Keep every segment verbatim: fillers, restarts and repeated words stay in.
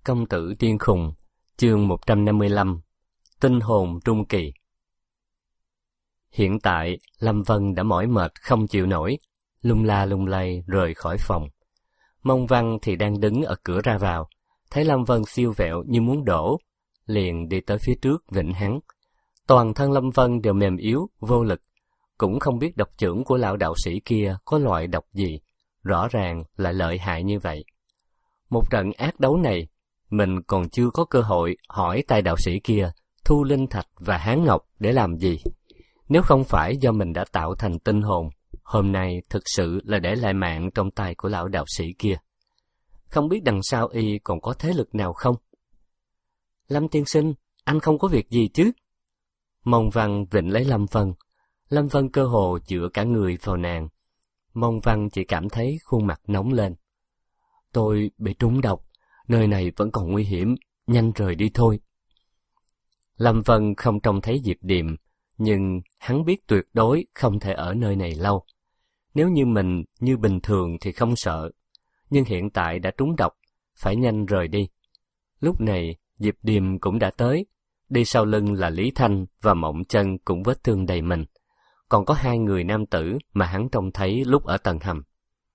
Công tử điên khùng, chương một trăm năm mươi lăm, tinh hồn trung kỳ. Hiện tại, Lâm Vân đã mỏi mệt không chịu nổi, lung la lung lay rời khỏi phòng. Mông Văn thì đang đứng ở cửa ra vào, thấy Lâm Vân siêu vẹo như muốn đổ, liền đi tới phía trước vịnh hắn. Toàn thân Lâm Vân đều mềm yếu, vô lực, cũng không biết độc chưởng của lão đạo sĩ kia có loại độc gì, rõ ràng lại lợi hại như vậy. Một trận ác đấu này, mình còn chưa có cơ hội hỏi tay đạo sĩ kia thu linh thạch và hán ngọc để làm gì. Nếu không phải do mình đã tạo thành tinh hồn, hôm nay thực sự là để lại mạng trong tay của lão đạo sĩ kia. Không biết đằng sau y còn có thế lực nào không? Lâm tiên sinh, anh không có việc gì chứ? Mông Văn vịnh lấy Lâm Vân. Lâm Vân cơ hồ dựa cả người vào nàng. Mông Văn chỉ cảm thấy khuôn mặt nóng lên. Tôi bị trúng độc, nơi này vẫn còn nguy hiểm, nhanh rời đi thôi. Lâm Vân không trông thấy Diệp Điềm, nhưng hắn biết tuyệt đối không thể ở nơi này lâu. Nếu như mình như bình thường thì không sợ, nhưng hiện tại đã trúng độc, phải nhanh rời đi. Lúc này Diệp Điềm cũng đã tới, đi sau lưng là Lý Thanh và Mộng Chân cũng vết thương đầy mình. Còn có hai người nam tử mà hắn trông thấy lúc ở tầng hầm.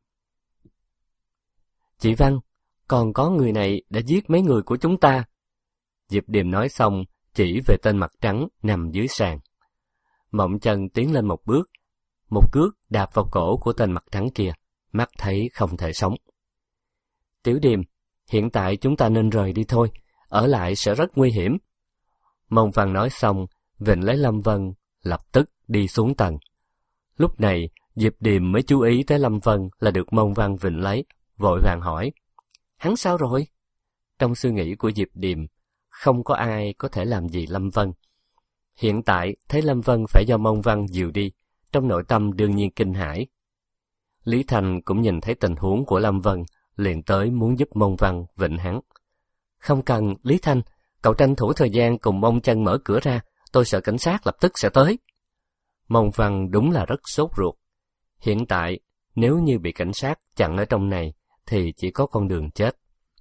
Chị Văn, còn có người này đã giết mấy người của chúng ta. Diệp Điềm nói xong, chỉ về tên mặt trắng nằm dưới sàn. Mộng Chân tiến lên một bước, một cước đạp vào cổ của tên mặt trắng kia, mắt thấy không thể sống. Tiểu Điềm, hiện tại chúng ta nên rời đi thôi, ở lại sẽ rất nguy hiểm. Mông Văn nói xong, vịnh lấy Lâm Vân, lập tức đi xuống tầng. Lúc này, Diệp Điềm mới chú ý tới Lâm Vân là được Mông Văn vịnh lấy, vội vàng hỏi. Hắn sao rồi? Trong suy nghĩ của Diệp Điềm, không có ai có thể làm gì Lâm Vân. Hiện tại, thấy Lâm Vân phải do Mông Văn dìu đi, trong nội tâm đương nhiên kinh hãi. Lý Thành cũng nhìn thấy tình huống của Lâm Vân, liền tới muốn giúp Mông Văn vịnh hắn. Không cần, Lý Thanh, cậu tranh thủ thời gian cùng Mông Chân mở cửa ra, tôi sợ cảnh sát lập tức sẽ tới. Mông Văn đúng là rất sốt ruột. Hiện tại, nếu như bị cảnh sát chặn ở trong này, thì chỉ có con đường chết.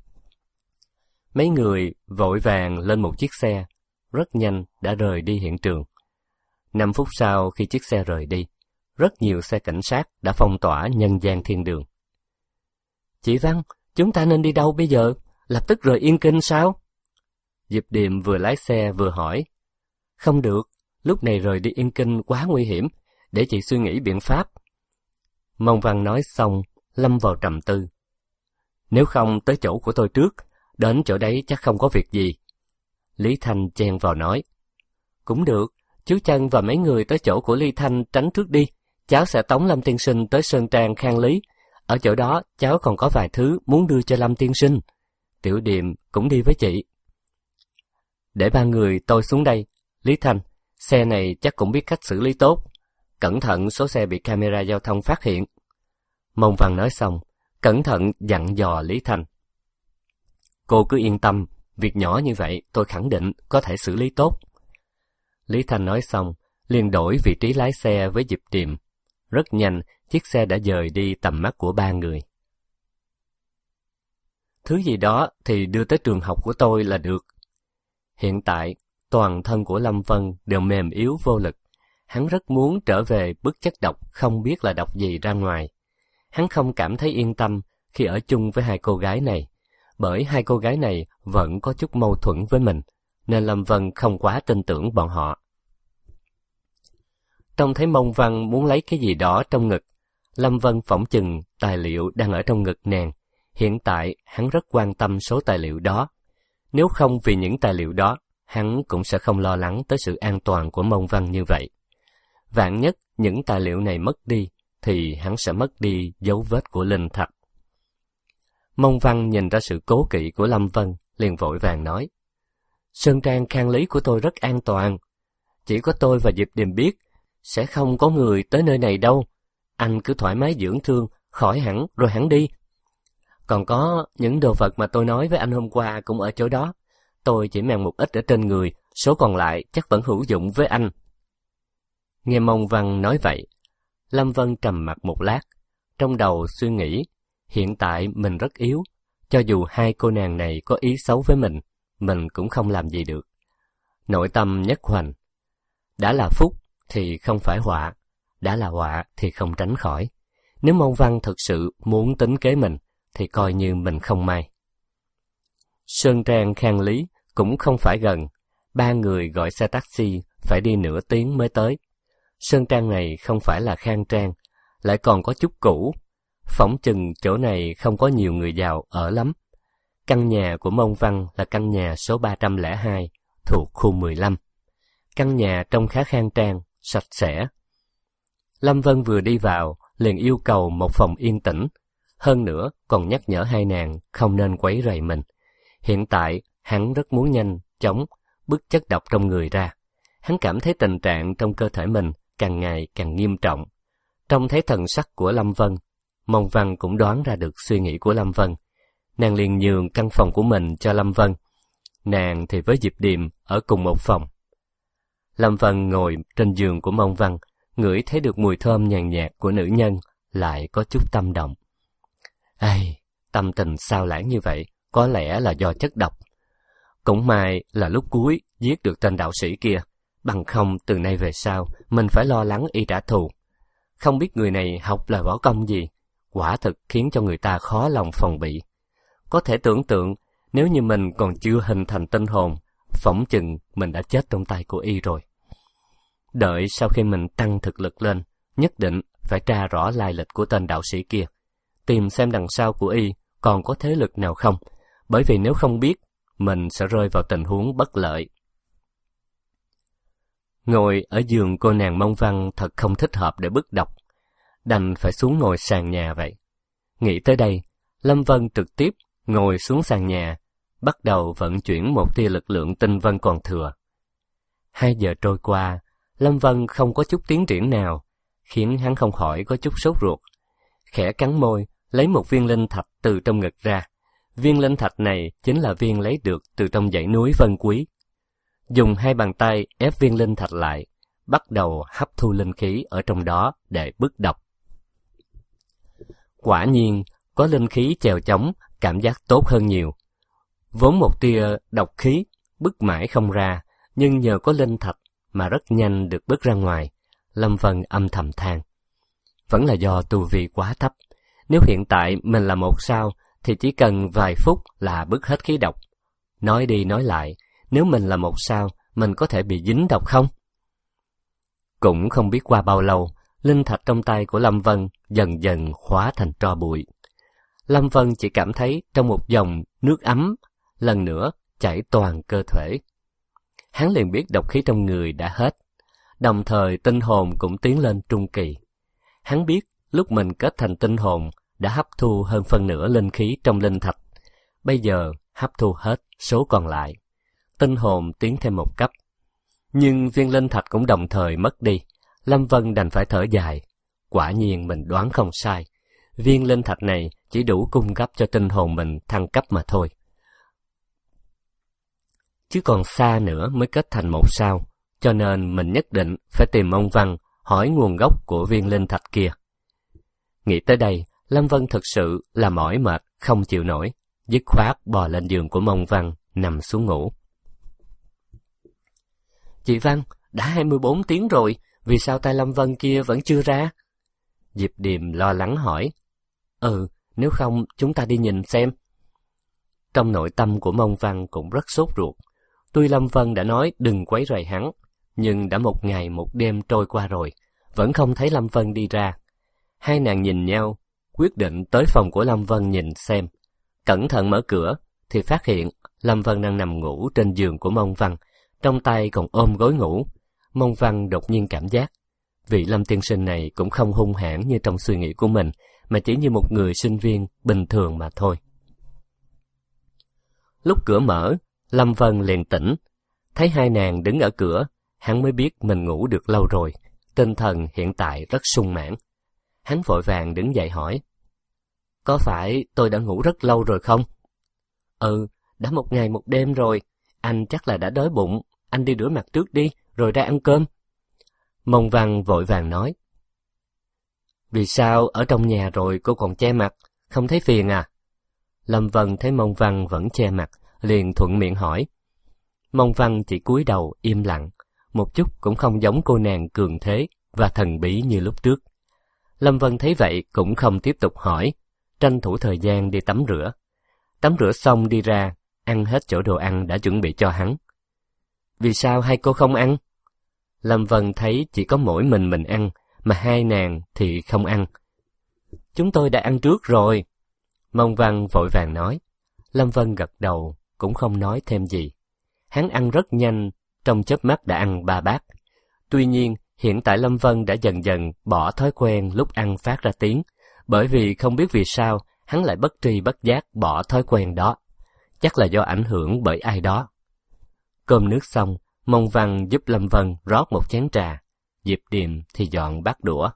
Mấy người vội vàng lên một chiếc xe, rất nhanh đã rời đi hiện trường. Năm phút sau khi chiếc xe rời đi, rất nhiều xe cảnh sát đã phong tỏa nhân gian thiên đường. Chị Văn, chúng ta nên đi đâu bây giờ? Lập tức rời Yên Kinh sao? Diệp Điềm vừa lái xe vừa hỏi. Không được, lúc này rời đi Yên Kinh quá nguy hiểm, để chị suy nghĩ biện pháp. Mông Văn nói xong, lâm vào trầm tư. Nếu không tới chỗ của tôi trước, đến chỗ đấy chắc không có việc gì. Lý Thanh chen vào nói. Cũng được, chú Chân và mấy người tới chỗ của Lý Thanh tránh trước đi, cháu sẽ tống Lâm tiên sinh tới Sơn Trang Khang Lý. Ở chỗ đó cháu còn có vài thứ muốn đưa cho Lâm tiên sinh. Tiểu Điềm cũng đi với chị. Để ba người tôi xuống đây. Lý Thanh, xe này chắc cũng biết cách xử lý tốt. Cẩn thận số xe bị camera giao thông phát hiện. Mông Văn nói xong, cẩn thận dặn dò Lý Thanh. Cô cứ yên tâm, việc nhỏ như vậy tôi khẳng định có thể xử lý tốt. Lý Thanh nói xong, liền đổi vị trí lái xe với Diệp Điềm. Rất nhanh, chiếc xe đã dời đi tầm mắt của ba người. Thứ gì đó thì đưa tới trường học của tôi là được. Hiện tại, toàn thân của Lâm Vân đều mềm yếu vô lực. Hắn rất muốn trở về bức chất độc không biết là độc gì ra ngoài. Hắn không cảm thấy yên tâm khi ở chung với hai cô gái này, bởi hai cô gái này vẫn có chút mâu thuẫn với mình, nên Lâm Vân không quá tin tưởng bọn họ. Trông thấy Mông Văn muốn lấy cái gì đó trong ngực, Lâm Vân phỏng chừng tài liệu đang ở trong ngực nàng. Hiện tại hắn rất quan tâm số tài liệu đó. Nếu không vì những tài liệu đó, hắn cũng sẽ không lo lắng tới sự an toàn của Mông Văn như vậy. Vạn nhất những tài liệu này mất đi, thì hắn sẽ mất đi dấu vết của linh thạch. Mông Văn nhìn ra sự cố kỵ của Lâm Vân, liền vội vàng nói. Sơn Trang Khang Lý của tôi rất an toàn. Chỉ có tôi và Diệp Điềm biết, sẽ không có người tới nơi này đâu. Anh cứ thoải mái dưỡng thương, khỏi hẳn rồi hẳn đi. Còn có những đồ vật mà tôi nói với anh hôm qua cũng ở chỗ đó. Tôi chỉ mang một ít ở trên người, số còn lại chắc vẫn hữu dụng với anh. Nghe Mông Văn nói vậy, Lâm Vân trầm mặc một lát, trong đầu suy nghĩ, hiện tại mình rất yếu, cho dù hai cô nàng này có ý xấu với mình, mình cũng không làm gì được. Nội tâm nhất hoành. Đã là phúc thì không phải họa, đã là họa thì không tránh khỏi. Nếu Mông Văn thực sự muốn tính kế mình, thì coi như mình không may. Sơn Trang Khang Lý cũng không phải gần, ba người gọi xe taxi phải đi nửa tiếng mới tới. Sơn Trang này không phải là khang trang, lại còn có chút cũ, phỏng chừng chỗ này không có nhiều người giàu ở lắm. Căn nhà của Mông Văn là căn nhà số ba trăm lẻ hai, thuộc khu mười lăm. Căn nhà trông khá khang trang, sạch sẽ. Lâm Vân vừa đi vào, liền yêu cầu một phòng yên tĩnh, hơn nữa còn nhắc nhở hai nàng không nên quấy rầy mình. Hiện tại, hắn rất muốn nhanh, chóng, bứt chất độc trong người ra. Hắn cảm thấy tình trạng trong cơ thể mình càng ngày càng nghiêm trọng. Trông thấy thần sắc của Lâm Vân, Mông Văn cũng đoán ra được suy nghĩ của Lâm Vân. Nàng liền nhường căn phòng của mình cho Lâm Vân. Nàng thì với Diệp Điềm ở cùng một phòng. Lâm Vân ngồi trên giường của Mông Văn, ngửi thấy được mùi thơm nhàn nhạt của nữ nhân, lại có chút tâm động. Ây, tâm tình sao lãng như vậy, có lẽ là do chất độc. Cũng may là lúc cuối giết được tên đạo sĩ kia, bằng không từ nay về sau mình phải lo lắng y trả thù. Không biết người này học là võ công gì, quả thực khiến cho người ta khó lòng phòng bị. Có thể tưởng tượng, nếu như mình còn chưa hình thành tinh hồn, phỏng chừng mình đã chết trong tay của y rồi. Đợi sau khi mình tăng thực lực lên, nhất định phải tra rõ lai lịch của tên đạo sĩ kia, tìm xem đằng sau của y còn có thế lực nào không, bởi vì nếu không biết, mình sẽ rơi vào tình huống bất lợi. Ngồi ở giường cô nàng Mông Văn thật không thích hợp để bức độc, đành phải xuống ngồi sàn nhà vậy. Nghĩ tới đây, Lâm Vân trực tiếp ngồi xuống sàn nhà, bắt đầu vận chuyển một tia lực lượng tinh vân còn thừa. Hai giờ trôi qua, Lâm Vân không có chút tiến triển nào, khiến hắn không khỏi có chút sốt ruột. Khẽ cắn môi, lấy một viên linh thạch từ trong ngực ra. Viên linh thạch này chính là viên lấy được từ trong dãy núi Vân Quý. Dùng hai bàn tay ép viên linh thạch lại, bắt đầu hấp thu linh khí ở trong đó để bức độc. Quả nhiên, có linh khí chèo chống, cảm giác tốt hơn nhiều. Vốn một tia độc khí, bức mãi không ra, nhưng nhờ có linh thạch mà rất nhanh được bức ra ngoài. Lâm Vân âm thầm than. Vẫn là do tu vi quá thấp. Nếu hiện tại mình là một sao, thì chỉ cần vài phút là bức hết khí độc. Nói đi nói lại, nếu mình là một sao, mình có thể bị dính độc không? Cũng không biết qua bao lâu, linh thạch trong tay của Lâm Vân dần dần hóa thành tro bụi. Lâm Vân chỉ cảm thấy trong một dòng nước ấm, lần nữa chảy toàn cơ thể. Hắn liền biết độc khí trong người đã hết, đồng thời tinh hồn cũng tiến lên trung kỳ. Hắn biết lúc mình kết thành tinh hồn đã hấp thu hơn phân nửa linh khí trong linh thạch, bây giờ hấp thu hết số còn lại. Tinh hồn tiến thêm một cấp. Nhưng viên linh thạch cũng đồng thời mất đi. Lâm Vân đành phải thở dài. Quả nhiên mình đoán không sai. Viên linh thạch này chỉ đủ cung cấp cho tinh hồn mình thăng cấp mà thôi. Chứ còn xa nữa mới kết thành một sao. Cho nên mình nhất định phải tìm ông Văn hỏi nguồn gốc của viên linh thạch kia. Nghĩ tới đây, Lâm Vân thực sự là mỏi mệt, không chịu nổi. Dứt khoát bò lên giường của Mông Văn, nằm xuống ngủ. Chị Văn, đã hai mươi bốn tiếng rồi, vì sao tay Lâm Vân kia vẫn chưa ra? Diệp Điềm lo lắng hỏi. Ừ, nếu không chúng ta đi nhìn xem. Trong nội tâm của Mông Văn cũng rất sốt ruột. Tuy Lâm Vân đã nói đừng quấy rầy hắn, nhưng đã một ngày một đêm trôi qua rồi, vẫn không thấy Lâm Vân đi ra. Hai nàng nhìn nhau, quyết định tới phòng của Lâm Vân nhìn xem. Cẩn thận mở cửa, thì phát hiện Lâm Vân đang nằm ngủ trên giường của Mông Văn, trong tay còn ôm gối ngủ. Mông Văn đột nhiên cảm giác, vị Lâm tiên sinh này cũng không hung hãn như trong suy nghĩ của mình, mà chỉ như một người sinh viên bình thường mà thôi. Lúc cửa mở, Lâm Vân liền tỉnh. Thấy hai nàng đứng ở cửa, hắn mới biết mình ngủ được lâu rồi, tinh thần hiện tại rất sung mãn. Hắn vội vàng đứng dậy hỏi. Có phải tôi đã ngủ rất lâu rồi không? Ừ, đã một ngày một đêm rồi. Anh chắc là đã đói bụng. Anh đi rửa mặt trước đi, rồi ra ăn cơm. Mông Văn vội vàng nói. Vì sao ở trong nhà rồi cô còn che mặt, không thấy phiền à? Lâm Vân thấy Mông Văn vẫn che mặt, liền thuận miệng hỏi. Mông Văn chỉ cúi đầu im lặng, một chút cũng không giống cô nàng cường thế và thần bí như lúc trước. Lâm Vân thấy vậy cũng không tiếp tục hỏi, tranh thủ thời gian đi tắm rửa. Tắm rửa xong đi ra, ăn hết chỗ đồ ăn đã chuẩn bị cho hắn. Vì sao hai cô không ăn? Lâm Vân thấy chỉ có mỗi mình mình ăn, mà hai nàng thì không ăn. Chúng tôi đã ăn trước rồi. Mông Văn vội vàng nói. Lâm Vân gật đầu, cũng không nói thêm gì. Hắn ăn rất nhanh, trong chớp mắt đã ăn ba bát. Tuy nhiên, hiện tại Lâm Vân đã dần dần bỏ thói quen lúc ăn phát ra tiếng, bởi vì không biết vì sao hắn lại bất tri bất giác bỏ thói quen đó. Chắc là do ảnh hưởng bởi ai đó. Cơm nước xong, Mông Văn giúp Lâm Vân rót một chén trà, Diệp Điềm thì dọn bát đũa.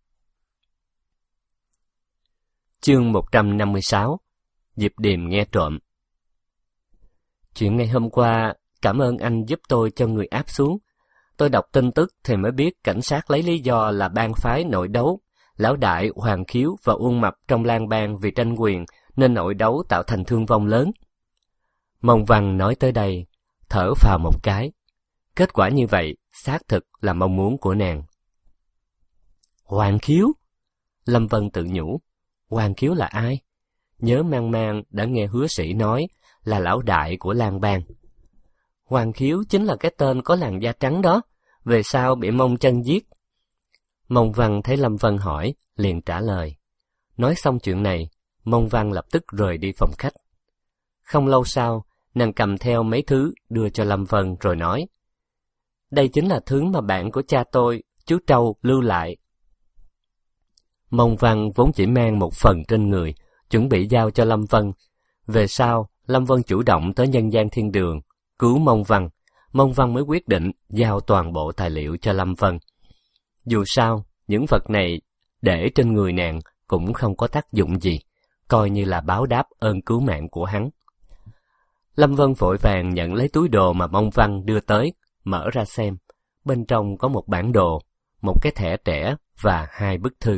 Chương một trăm năm mươi sáu. Diệp Điềm nghe trộm. Chuyện ngày hôm qua, cảm ơn anh giúp tôi cho người áp xuống. Tôi đọc tin tức thì mới biết cảnh sát lấy lý do là bang phái nội đấu. Lão Đại, Hoàng Khiếu và Uông Mập trong lang bang vì tranh quyền nên nội đấu tạo thành thương vong lớn. Mông Văn nói tới đây, thở phào một cái. Kết quả như vậy, xác thực là mong muốn của nàng. Hoàng Khiếu? Lâm Vân tự nhủ. Hoàng Khiếu là ai? Nhớ mang mang đã nghe hứa sĩ nói là lão đại của lang bang. Hoàng Khiếu chính là cái tên có làn da trắng đó, về sau bị Mông Chân giết. Mông Văn thấy Lâm Vân hỏi, liền trả lời. Nói xong chuyện này, Mông Văn lập tức rời đi phòng khách. Không lâu sau, nàng cầm theo mấy thứ đưa cho Lâm Vân rồi nói. Đây chính là thứ mà bạn của cha tôi, chú Trâu, lưu lại. Mông Văn vốn chỉ mang một phần trên người, chuẩn bị giao cho Lâm Vân. Về sau, Lâm Vân chủ động tới nhân gian thiên đường, cứu Mông Văn. Mông Văn mới quyết định giao toàn bộ tài liệu cho Lâm Vân. Dù sao, những vật này để trên người nàng cũng không có tác dụng gì, coi như là báo đáp ơn cứu mạng của hắn. Lâm Vân vội vàng nhận lấy túi đồ mà Mông Văn đưa tới, mở ra xem. Bên trong có một bản đồ, một cái thẻ trẻ và hai bức thư.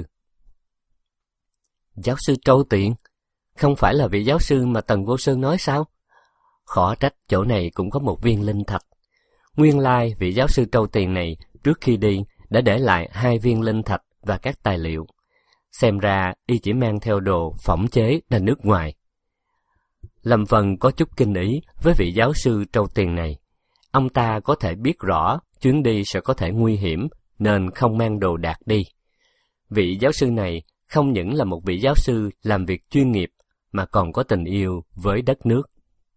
Giáo sư Trâu Tiện? Không phải là vị giáo sư mà Tần Vô Sơn nói sao? Khó trách chỗ này cũng có một viên linh thạch. Nguyên lai vị giáo sư Trâu Tiền này trước khi đi đã để lại hai viên linh thạch và các tài liệu. Xem ra y chỉ mang theo đồ phỏng chế ra nước ngoài. Lâm Vân có chút kinh ý với vị giáo sư Trâu Tiền này. Ông ta có thể biết rõ chuyến đi sẽ có thể nguy hiểm nên không mang đồ đạc đi. Vị giáo sư này không những là một vị giáo sư làm việc chuyên nghiệp mà còn có tình yêu với đất nước.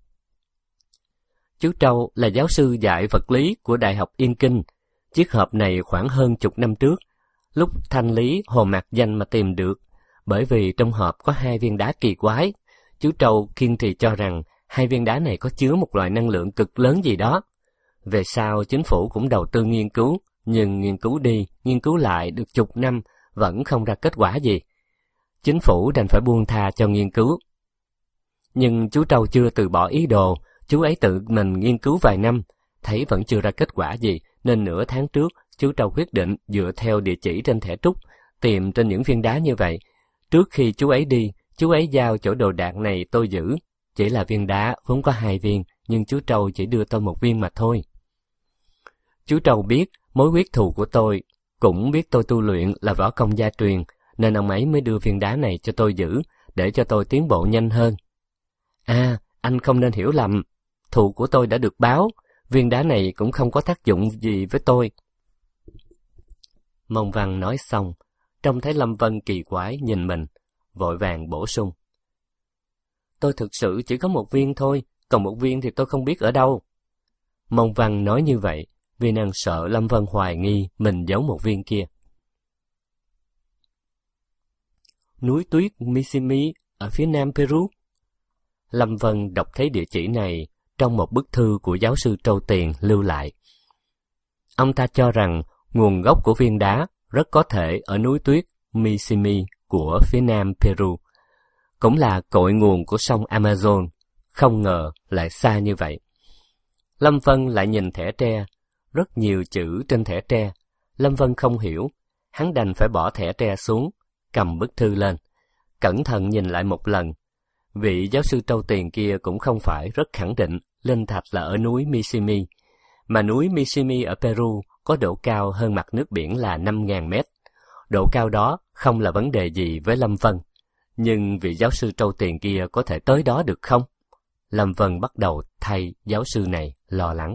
Chú Trâu là giáo sư dạy vật lý của Đại học Yên Kinh. Chiếc hộp này khoảng hơn chục năm trước, lúc thanh lý Hồ Mạc Danh mà tìm được, bởi vì trong hộp có hai viên đá kỳ quái. Chú Trâu kiên trì cho rằng hai viên đá này có chứa một loại năng lượng cực lớn gì đó. Về sau chính phủ cũng đầu tư nghiên cứu, nhưng nghiên cứu đi, nghiên cứu lại được chục năm vẫn không ra kết quả gì. Chính phủ đành phải buông tha cho nghiên cứu. Nhưng chú Trâu chưa từ bỏ ý đồ, chú ấy tự mình nghiên cứu vài năm, thấy vẫn chưa ra kết quả gì, nên nửa tháng trước, chú Trâu quyết định dựa theo địa chỉ trên thẻ trúc, tìm trên những viên đá như vậy. Trước khi chú ấy đi, chú ấy giao chỗ đồ đạc này tôi giữ. Chỉ là viên đá vốn có hai viên, nhưng chú Trâu chỉ đưa tôi một viên mà thôi. Chú Trâu biết mối quyết thù của tôi, cũng biết tôi tu luyện là võ công gia truyền, nên ông ấy mới đưa viên đá này cho tôi giữ, để cho tôi tiến bộ nhanh hơn. À, anh không nên hiểu lầm, thù của tôi đã được báo, viên đá này cũng không có tác dụng gì với tôi. Mông Văn nói xong, trông thấy Lâm Vân kỳ quái nhìn mình, vội vàng bổ sung. Tôi thực sự chỉ có một viên thôi, còn một viên thì tôi không biết ở đâu. Mông Văn nói như vậy, vì nàng sợ Lâm Vân hoài nghi mình giấu một viên kia. Núi tuyết Missimi ở phía nam Peru. Lâm Vân đọc thấy địa chỉ này trong một bức thư của giáo sư Trâu Tiền lưu lại. Ông ta cho rằng nguồn gốc của viên đá rất có thể ở núi tuyết Missimi của phía nam Peru, cũng là cội nguồn của sông Amazon, không ngờ lại xa như vậy. Lâm Vân lại nhìn thẻ tre, rất nhiều chữ trên thẻ tre. Lâm Vân không hiểu, hắn đành phải bỏ thẻ tre xuống, cầm bức thư lên, cẩn thận nhìn lại một lần. Vị giáo sư trâu tiền kia cũng không phải rất khẳng định linh thạch là ở núi Mishimi, mà núi Mishimi ở Peru có độ cao hơn mặt nước biển là năm nghìn mét. Độ cao đó không là vấn đề gì với Lâm Vân, nhưng vị giáo sư trâu tiền kia có thể tới đó được không? Lâm Vân bắt đầu thay giáo sư này lo lắng.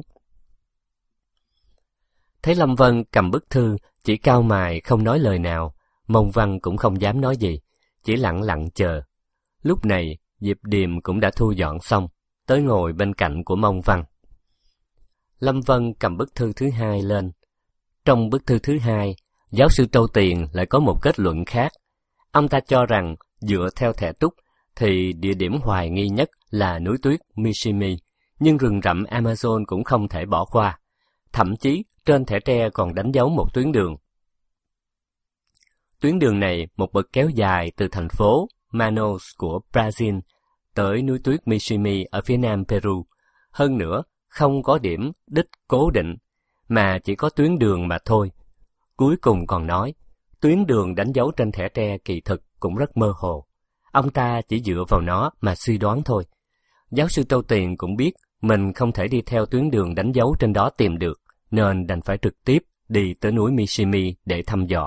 Thấy Lâm Vân cầm bức thư, chỉ cau mày không nói lời nào, Mông Văn cũng không dám nói gì, chỉ lặng lặng chờ. Lúc này, Diệp Điềm cũng đã thu dọn xong, tới ngồi bên cạnh của Mông Văn. Lâm Vân cầm bức thư thứ hai lên. Trong bức thư thứ hai, giáo sư Trâu Tiền lại có một kết luận khác. Ông ta cho rằng, dựa theo thẻ túc, thì địa điểm hoài nghi nhất là núi tuyết Mishimi, nhưng rừng rậm Amazon cũng không thể bỏ qua. Thậm chí, trên thẻ tre còn đánh dấu một tuyến đường. Tuyến đường này một bậc kéo dài từ thành phố Manaus của Brazil tới núi tuyết Mishimi ở phía nam Peru. Hơn nữa, không có điểm đích cố định, mà chỉ có tuyến đường mà thôi. Cuối cùng còn nói, tuyến đường đánh dấu trên thẻ tre kỳ thực cũng rất mơ hồ. Ông ta chỉ dựa vào nó mà suy đoán thôi. Giáo sư Trâu Tiền cũng biết mình không thể đi theo tuyến đường đánh dấu trên đó tìm được, nên đành phải trực tiếp đi tới núi Mishimi để thăm dò.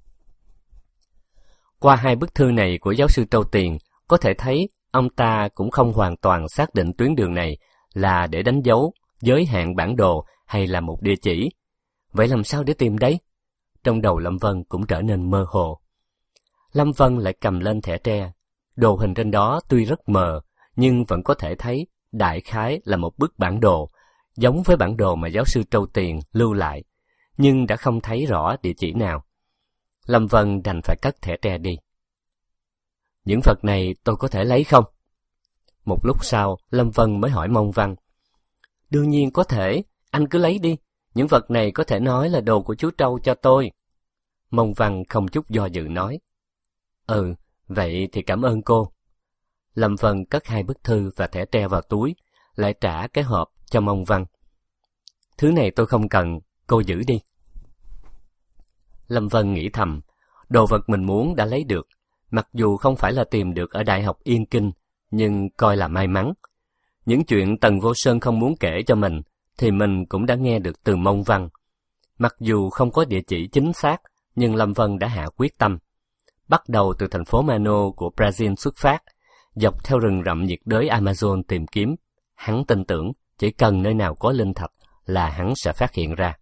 Qua hai bức thư này của giáo sư Trâu Tiền, có thể thấy ông ta cũng không hoàn toàn xác định tuyến đường này là để đánh dấu giới hạn bản đồ hay là một địa chỉ. Vậy làm sao để tìm đấy? Trong đầu Lâm Vân cũng trở nên mơ hồ. Lâm Vân lại cầm lên thẻ tre. Đồ hình trên đó tuy rất mờ, nhưng vẫn có thể thấy đại khái là một bức bản đồ, giống với bản đồ mà giáo sư Trâu Tiền lưu lại, nhưng đã không thấy rõ địa chỉ nào. Lâm Vân đành phải cất thẻ tre đi. Những vật này tôi có thể lấy không? Một lúc sau, Lâm Vân mới hỏi Mông Văn. Đương nhiên có thể, anh cứ lấy đi. Những vật này có thể nói là đồ của chú Trâu cho tôi. Mông Văn không chút do dự nói. Ừ, vậy thì cảm ơn cô. Lâm Vân cất hai bức thư và thẻ tre vào túi, lại trả cái hộp cho Mông Văn. Thứ này tôi không cần, cô giữ đi. Lâm Vân nghĩ thầm, đồ vật mình muốn đã lấy được, mặc dù không phải là tìm được ở Đại học Yên Kinh, nhưng coi là may mắn. Những chuyện Tần Vô Sơn không muốn kể cho mình, thì mình cũng đã nghe được từ Mông Văn. Mặc dù không có địa chỉ chính xác, nhưng Lâm Vân đã hạ quyết tâm. Bắt đầu từ thành phố Mano của Brazil xuất phát, dọc theo rừng rậm nhiệt đới Amazon tìm kiếm. Hắn tin tưởng chỉ cần nơi nào có linh thạch là hắn sẽ phát hiện ra.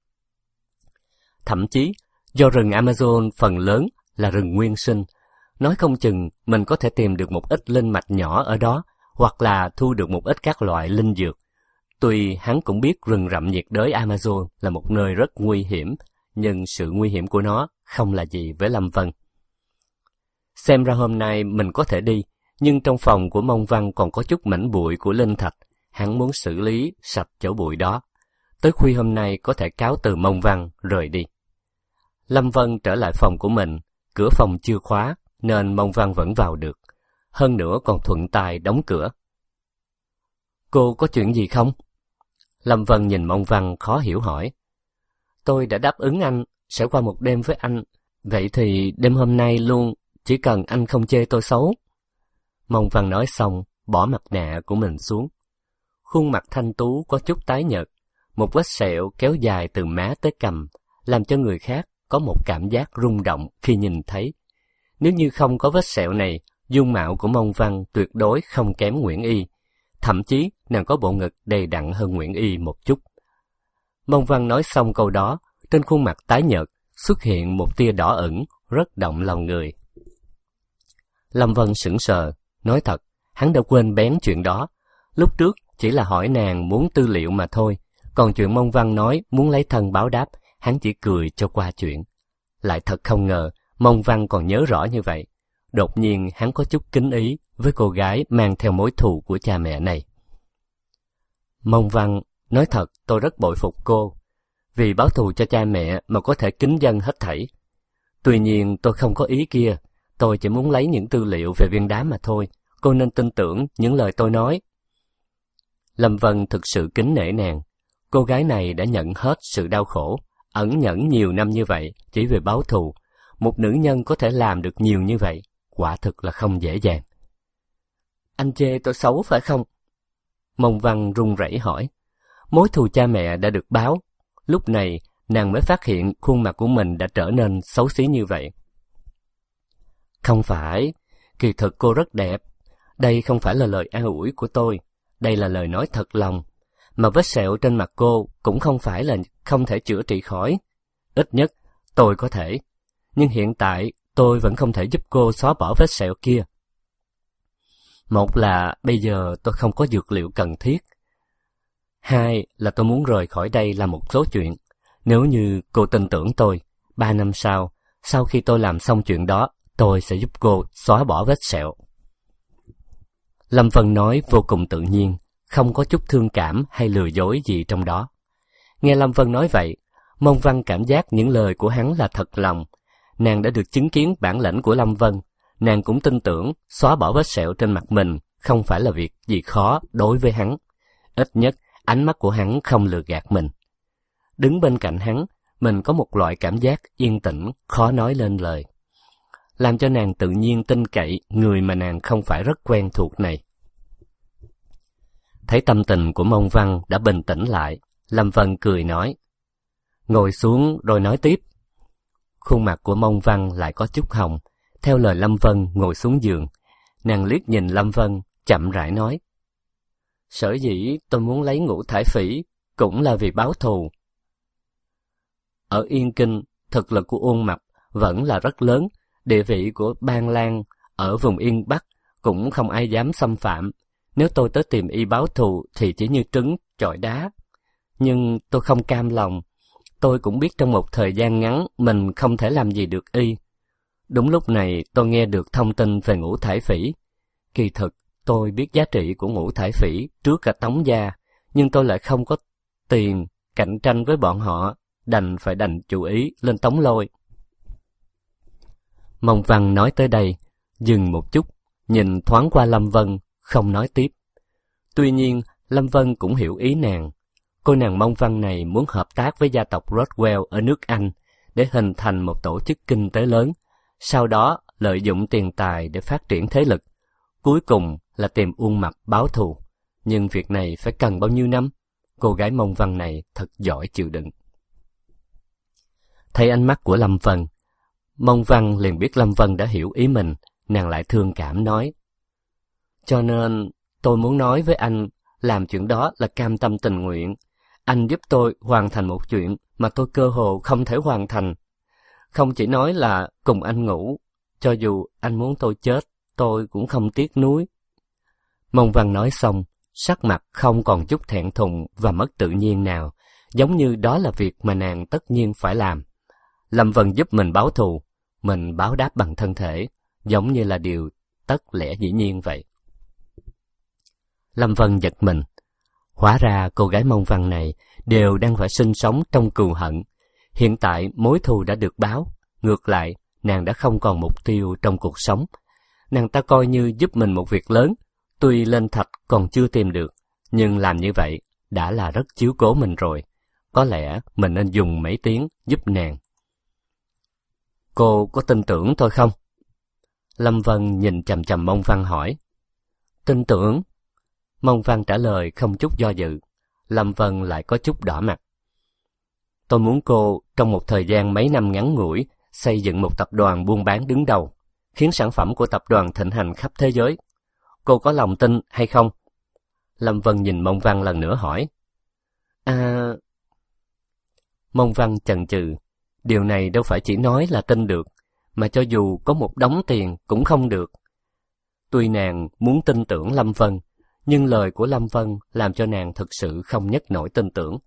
Thậm chí, do rừng Amazon phần lớn là rừng nguyên sinh, nói không chừng mình có thể tìm được một ít linh mạch nhỏ ở đó, hoặc là thu được một ít các loại linh dược. Tuy hắn cũng biết rừng rậm nhiệt đới Amazon là một nơi rất nguy hiểm, nhưng sự nguy hiểm của nó không là gì với Lâm Vân. Xem ra hôm nay mình có thể đi, nhưng trong phòng của Mông Văn còn có chút mảnh bụi của linh thạch, hắn muốn xử lý sạch chỗ bụi đó. Tới khuya hôm nay có thể cáo từ Mông Văn rời đi. Lâm Vân trở lại phòng của mình, cửa phòng chưa khóa nên Mông Văn vẫn vào được. Hơn nữa còn thuận tay đóng cửa. Cô có chuyện gì không? Lâm Vân nhìn Mông Văn khó hiểu hỏi. Tôi đã đáp ứng anh, sẽ qua một đêm với anh. Vậy thì đêm hôm nay luôn, chỉ cần anh không chê tôi xấu. Mông Văn nói xong, bỏ mặt nạ của mình xuống. Khuôn mặt thanh tú có chút tái nhợt, một vết sẹo kéo dài từ má tới cằm, làm cho người khác có một cảm giác rung động khi nhìn thấy. Nếu như không có vết sẹo này, dung mạo của Mông Văn tuyệt đối không kém Nguyễn Y. Thậm chí, nàng có bộ ngực đầy đặn hơn Nguyễn Y một chút. Mông Văn nói xong câu đó, trên khuôn mặt tái nhợt xuất hiện một tia đỏ ửng, rất động lòng người. Lâm Vân sững sờ, nói thật, hắn đã quên bén chuyện đó. Lúc trước chỉ là hỏi nàng muốn tư liệu mà thôi, còn chuyện Mông Văn nói muốn lấy thân báo đáp, hắn chỉ cười cho qua chuyện. Lại thật không ngờ, Mông Văn còn nhớ rõ như vậy. Đột nhiên hắn có chút kính ý với cô gái mang theo mối thù của cha mẹ này. Mông Văn, nói thật tôi rất bội phục cô, vì báo thù cho cha mẹ mà có thể kính dâng hết thảy. Tuy nhiên tôi không có ý kia, tôi chỉ muốn lấy những tư liệu về viên đá mà thôi, cô nên tin tưởng những lời tôi nói. Lâm Vân thực sự kính nể nàng, cô gái này đã nhận hết sự đau khổ, ẩn nhẫn nhiều năm như vậy chỉ vì báo thù. Một nữ nhân có thể làm được nhiều như vậy, quả thực là không dễ dàng. Anh chê tôi xấu phải không? Mông Văn run rẩy hỏi. Mối thù cha mẹ đã được báo. Lúc này, nàng mới phát hiện khuôn mặt của mình đã trở nên xấu xí như vậy. Không phải, kỳ thực cô rất đẹp. Đây không phải là lời an ủi của tôi. Đây là lời nói thật lòng. Mà vết sẹo trên mặt cô cũng không phải là không thể chữa trị khỏi. Ít nhất, tôi có thể. Nhưng hiện tại, tôi vẫn không thể giúp cô xóa bỏ vết sẹo kia. Một là bây giờ tôi không có dược liệu cần thiết. Hai là tôi muốn rời khỏi đây làm một số chuyện. Nếu như cô tin tưởng tôi, ba năm sau, sau khi tôi làm xong chuyện đó, tôi sẽ giúp cô xóa bỏ vết sẹo. Lâm Vân nói vô cùng tự nhiên, không có chút thương cảm hay lừa dối gì trong đó. Nghe Lâm Vân nói vậy, Mông Văn cảm giác những lời của hắn là thật lòng. Nàng đã được chứng kiến bản lĩnh của Lâm Vân. Nàng cũng tin tưởng xóa bỏ vết sẹo trên mặt mình không phải là việc gì khó đối với hắn. Ít nhất, ánh mắt của hắn không lừa gạt mình. Đứng bên cạnh hắn, mình có một loại cảm giác yên tĩnh, khó nói lên lời. Làm cho nàng tự nhiên tin cậy người mà nàng không phải rất quen thuộc này. Thấy tâm tình của Mông Văn đã bình tĩnh lại, Lâm Vân cười nói. Ngồi xuống rồi nói tiếp. Khuôn mặt của Mông Văn lại có chút hồng. Theo lời Lâm Vân ngồi xuống giường, nàng liếc nhìn Lâm Vân, chậm rãi nói. Sở dĩ tôi muốn lấy Ngũ Thải Phỉ cũng là vì báo thù. Ở Yên Kinh, thực lực của Uông Mập vẫn là rất lớn, địa vị của Ban Lan ở vùng Yên Bắc cũng không ai dám xâm phạm. Nếu tôi tới tìm y báo thù thì chỉ như trứng chọi đá. Nhưng tôi không cam lòng. Tôi cũng biết trong một thời gian ngắn mình không thể làm gì được y. Đúng lúc này tôi nghe được thông tin về Ngũ Thải Phỉ. Kỳ thực tôi biết giá trị của Ngũ Thải Phỉ trước cả Tống gia, nhưng tôi lại không có tiền cạnh tranh với bọn họ, đành phải đành chú ý lên Tống Lôi. Mông Văn nói tới đây, dừng một chút, nhìn thoáng qua Lâm Vân, không nói tiếp. Tuy nhiên, Lâm Vân cũng hiểu ý nàng. Cô nàng Mông Văn này muốn hợp tác với gia tộc Rothwell ở nước Anh để hình thành một tổ chức kinh tế lớn, sau đó lợi dụng tiền tài để phát triển thế lực, cuối cùng là tìm Uông Mập báo thù. Nhưng việc này phải cần bao nhiêu năm? Cô gái Mông Văn này thật giỏi chịu đựng. Thấy ánh mắt của Lâm Vân, Mông Văn liền biết Lâm Vân đã hiểu ý mình, nàng lại thương cảm nói. Cho nên tôi muốn nói với anh, làm chuyện đó là cam tâm tình nguyện. Anh giúp tôi hoàn thành một chuyện mà tôi cơ hồ không thể hoàn thành. Không chỉ nói là cùng anh ngủ, cho dù anh muốn tôi chết, tôi cũng không tiếc nuối. Mông Văn nói xong, sắc mặt không còn chút thẹn thùng và mất tự nhiên nào, giống như đó là việc mà nàng tất nhiên phải làm. Lâm Vân giúp mình báo thù, mình báo đáp bằng thân thể, giống như là điều tất lẽ dĩ nhiên vậy. Lâm Vân giật mình. Hóa ra cô gái Mông Văn này đều đang phải sinh sống trong cừu hận. Hiện tại mối thù đã được báo, ngược lại nàng đã không còn mục tiêu trong cuộc sống. Nàng ta coi như giúp mình một việc lớn, tuy lên thạch còn chưa tìm được, nhưng làm như vậy đã là rất chiếu cố mình rồi. Có lẽ mình nên dùng mấy tiếng giúp nàng. Cô có tin tưởng tôi không? Lâm Vân nhìn chằm chằm Mông Văn hỏi. Tin tưởng? Mông Văn trả lời không chút do dự. Lâm Vân lại có chút đỏ mặt. Tôi muốn cô trong một thời gian mấy năm ngắn ngủi xây dựng một tập đoàn buôn bán đứng đầu, khiến sản phẩm của tập đoàn thịnh hành khắp thế giới. Cô có lòng tin hay không? Lâm Vân nhìn Mông Văn lần nữa hỏi. À... Mông Văn chần chừ. Điều này đâu phải chỉ nói là tin được, mà cho dù có một đống tiền cũng không được. Tuy nàng muốn tin tưởng Lâm Vân, nhưng lời của Lâm Vân làm cho nàng thực sự không nhất nổi tin tưởng.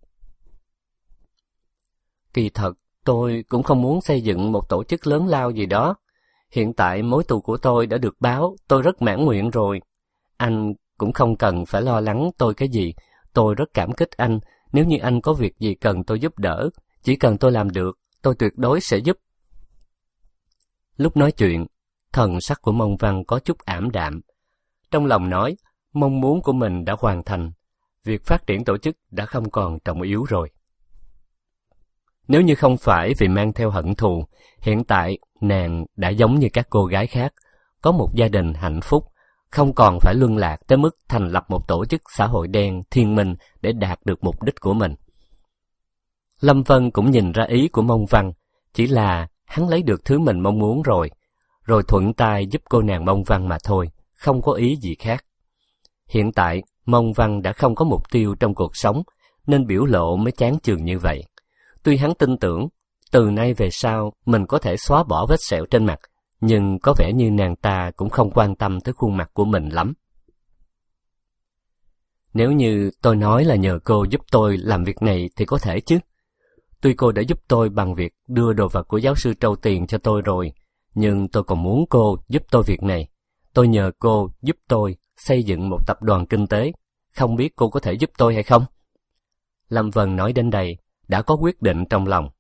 Kỳ thật, tôi cũng không muốn xây dựng một tổ chức lớn lao gì đó. Hiện tại mối thù của tôi đã được báo, tôi rất mãn nguyện rồi. Anh cũng không cần phải lo lắng tôi cái gì. Tôi rất cảm kích anh. Nếu như anh có việc gì cần tôi giúp đỡ, chỉ cần tôi làm được, tôi tuyệt đối sẽ giúp. Lúc nói chuyện, thần sắc của Mông Văn có chút ảm đạm. Trong lòng nói, mong muốn của mình đã hoàn thành. Việc phát triển tổ chức đã không còn trọng yếu rồi. Nếu như không phải vì mang theo hận thù, hiện tại nàng đã giống như các cô gái khác, có một gia đình hạnh phúc, không còn phải luân lạc tới mức thành lập một tổ chức xã hội đen thiên minh để đạt được mục đích của mình. Lâm Vân cũng nhìn ra ý của Mông Văn, chỉ là hắn lấy được thứ mình mong muốn rồi, rồi thuận tay giúp cô nàng Mông Văn mà thôi, không có ý gì khác. Hiện tại, Mông Văn đã không có mục tiêu trong cuộc sống, nên biểu lộ mới chán chường như vậy. Tuy hắn tin tưởng, từ nay về sau mình có thể xóa bỏ vết sẹo trên mặt, nhưng có vẻ như nàng ta cũng không quan tâm tới khuôn mặt của mình lắm. Nếu như tôi nói là nhờ cô giúp tôi làm việc này thì có thể chứ. Tuy cô đã giúp tôi bằng việc đưa đồ vật của giáo sư trâu tiền cho tôi rồi, nhưng tôi còn muốn cô giúp tôi việc này. Tôi nhờ cô giúp tôi xây dựng một tập đoàn kinh tế. Không biết cô có thể giúp tôi hay không? Lâm Vân nói đến đây, đã có quyết định trong lòng.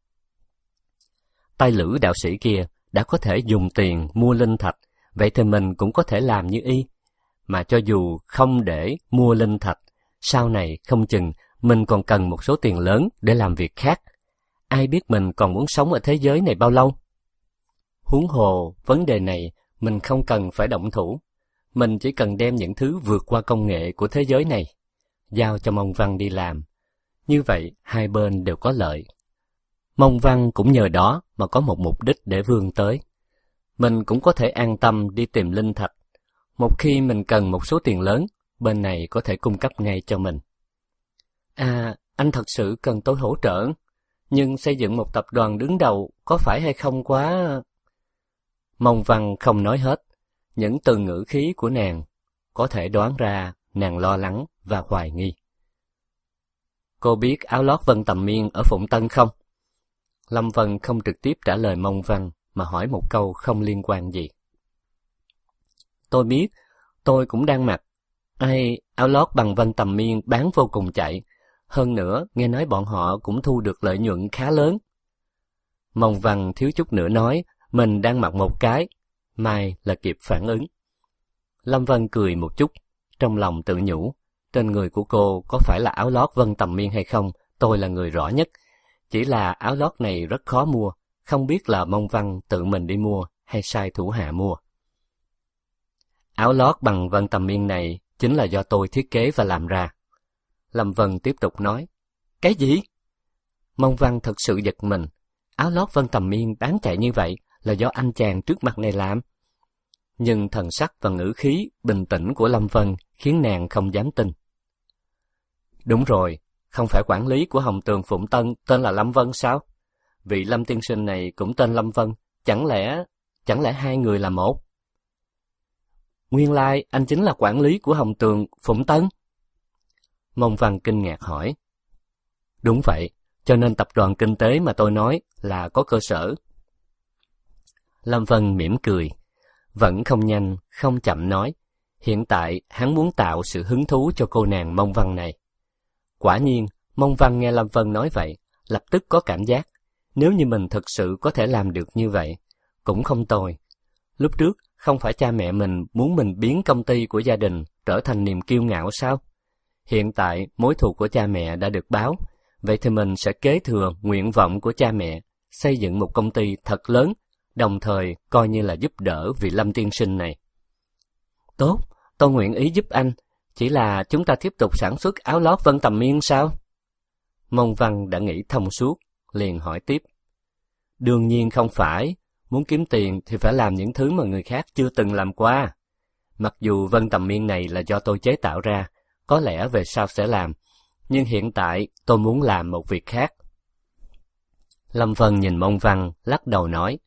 Tay lữ đạo sĩ kia đã có thể dùng tiền mua linh thạch, vậy thì mình cũng có thể làm như y. Mà cho dù không để mua linh thạch, sau này không chừng mình còn cần một số tiền lớn để làm việc khác. Ai biết mình còn muốn sống ở thế giới này bao lâu? Huống hồ, vấn đề này mình không cần phải động thủ. Mình chỉ cần đem những thứ vượt qua công nghệ của thế giới này, giao cho Mông Văn đi làm. Như vậy, hai bên đều có lợi. Mông Văn cũng nhờ đó mà có một mục đích để vươn tới. Mình cũng có thể an tâm đi tìm linh thạch. Một khi mình cần một số tiền lớn, bên này có thể cung cấp ngay cho mình. À, anh thật sự cần tôi hỗ trợ, nhưng xây dựng một tập đoàn đứng đầu có phải hay không quá... Mông Văn không nói hết. Những từ ngữ khí của nàng có thể đoán ra nàng lo lắng và hoài nghi. Cô biết áo lót Vân Tầm Miên ở Phụng Tân không? Lâm Vân không trực tiếp trả lời Mông Văn mà hỏi một câu không liên quan gì. Tôi biết, tôi cũng đang mặc. Ai, áo lót bằng Vân Tầm Miên bán vô cùng chạy. Hơn nữa, nghe nói bọn họ cũng thu được lợi nhuận khá lớn. Mông Văn thiếu chút nữa nói, mình đang mặc một cái, mai là kịp phản ứng. Lâm Vân cười một chút, trong lòng tự nhủ, trên người của cô có phải là áo lót Vân Tầm Miên hay không, tôi là người rõ nhất. Chỉ là áo lót này rất khó mua, không biết là Mông Văn tự mình đi mua hay sai thủ hạ mua. Áo lót bằng Vân Tầm Miên này chính là do tôi thiết kế và làm ra. Lâm Vân tiếp tục nói, cái gì? Mông Văn thật sự giật mình, áo lót Vân Tầm Miên bán chạy như vậy là do anh chàng trước mặt này làm. Nhưng thần sắc và ngữ khí bình tĩnh của Lâm Vân khiến nàng không dám tin. Đúng rồi, không phải quản lý của Hồng Tường Phụng Tân tên là Lâm Vân sao? Vị Lâm tiên sinh này cũng tên Lâm Vân, chẳng lẽ, chẳng lẽ hai người là một? Nguyên lai anh chính là quản lý của Hồng Tường Phụng Tân? Mông Văn kinh ngạc hỏi. Đúng vậy, cho nên tập đoàn kinh tế mà tôi nói là có cơ sở. Lâm Vân mỉm cười, vẫn không nhanh, không chậm nói. Hiện tại hắn muốn tạo sự hứng thú cho cô nàng Mông Văn này. Quả nhiên, Mông Văn nghe Lâm Vân nói vậy, lập tức có cảm giác, nếu như mình thực sự có thể làm được như vậy, cũng không tồi. Lúc trước, không phải cha mẹ mình muốn mình biến công ty của gia đình trở thành niềm kiêu ngạo sao? Hiện tại, mối thù của cha mẹ đã được báo, vậy thì mình sẽ kế thừa nguyện vọng của cha mẹ, xây dựng một công ty thật lớn, đồng thời coi như là giúp đỡ vị Lâm tiên sinh này. Tốt, tôi nguyện ý giúp anh, chỉ là chúng ta tiếp tục sản xuất áo lót Vân Tầm Miên sao? Mông Văn đã nghĩ thông suốt, liền hỏi tiếp. Đương nhiên không phải, muốn kiếm tiền thì phải làm những thứ mà người khác chưa từng làm qua. Mặc dù Vân Tầm Miên này là do tôi chế tạo ra, có lẽ về sau sẽ làm, nhưng hiện tại tôi muốn làm một việc khác. Lâm Vân nhìn Mông Văn, lắc đầu nói.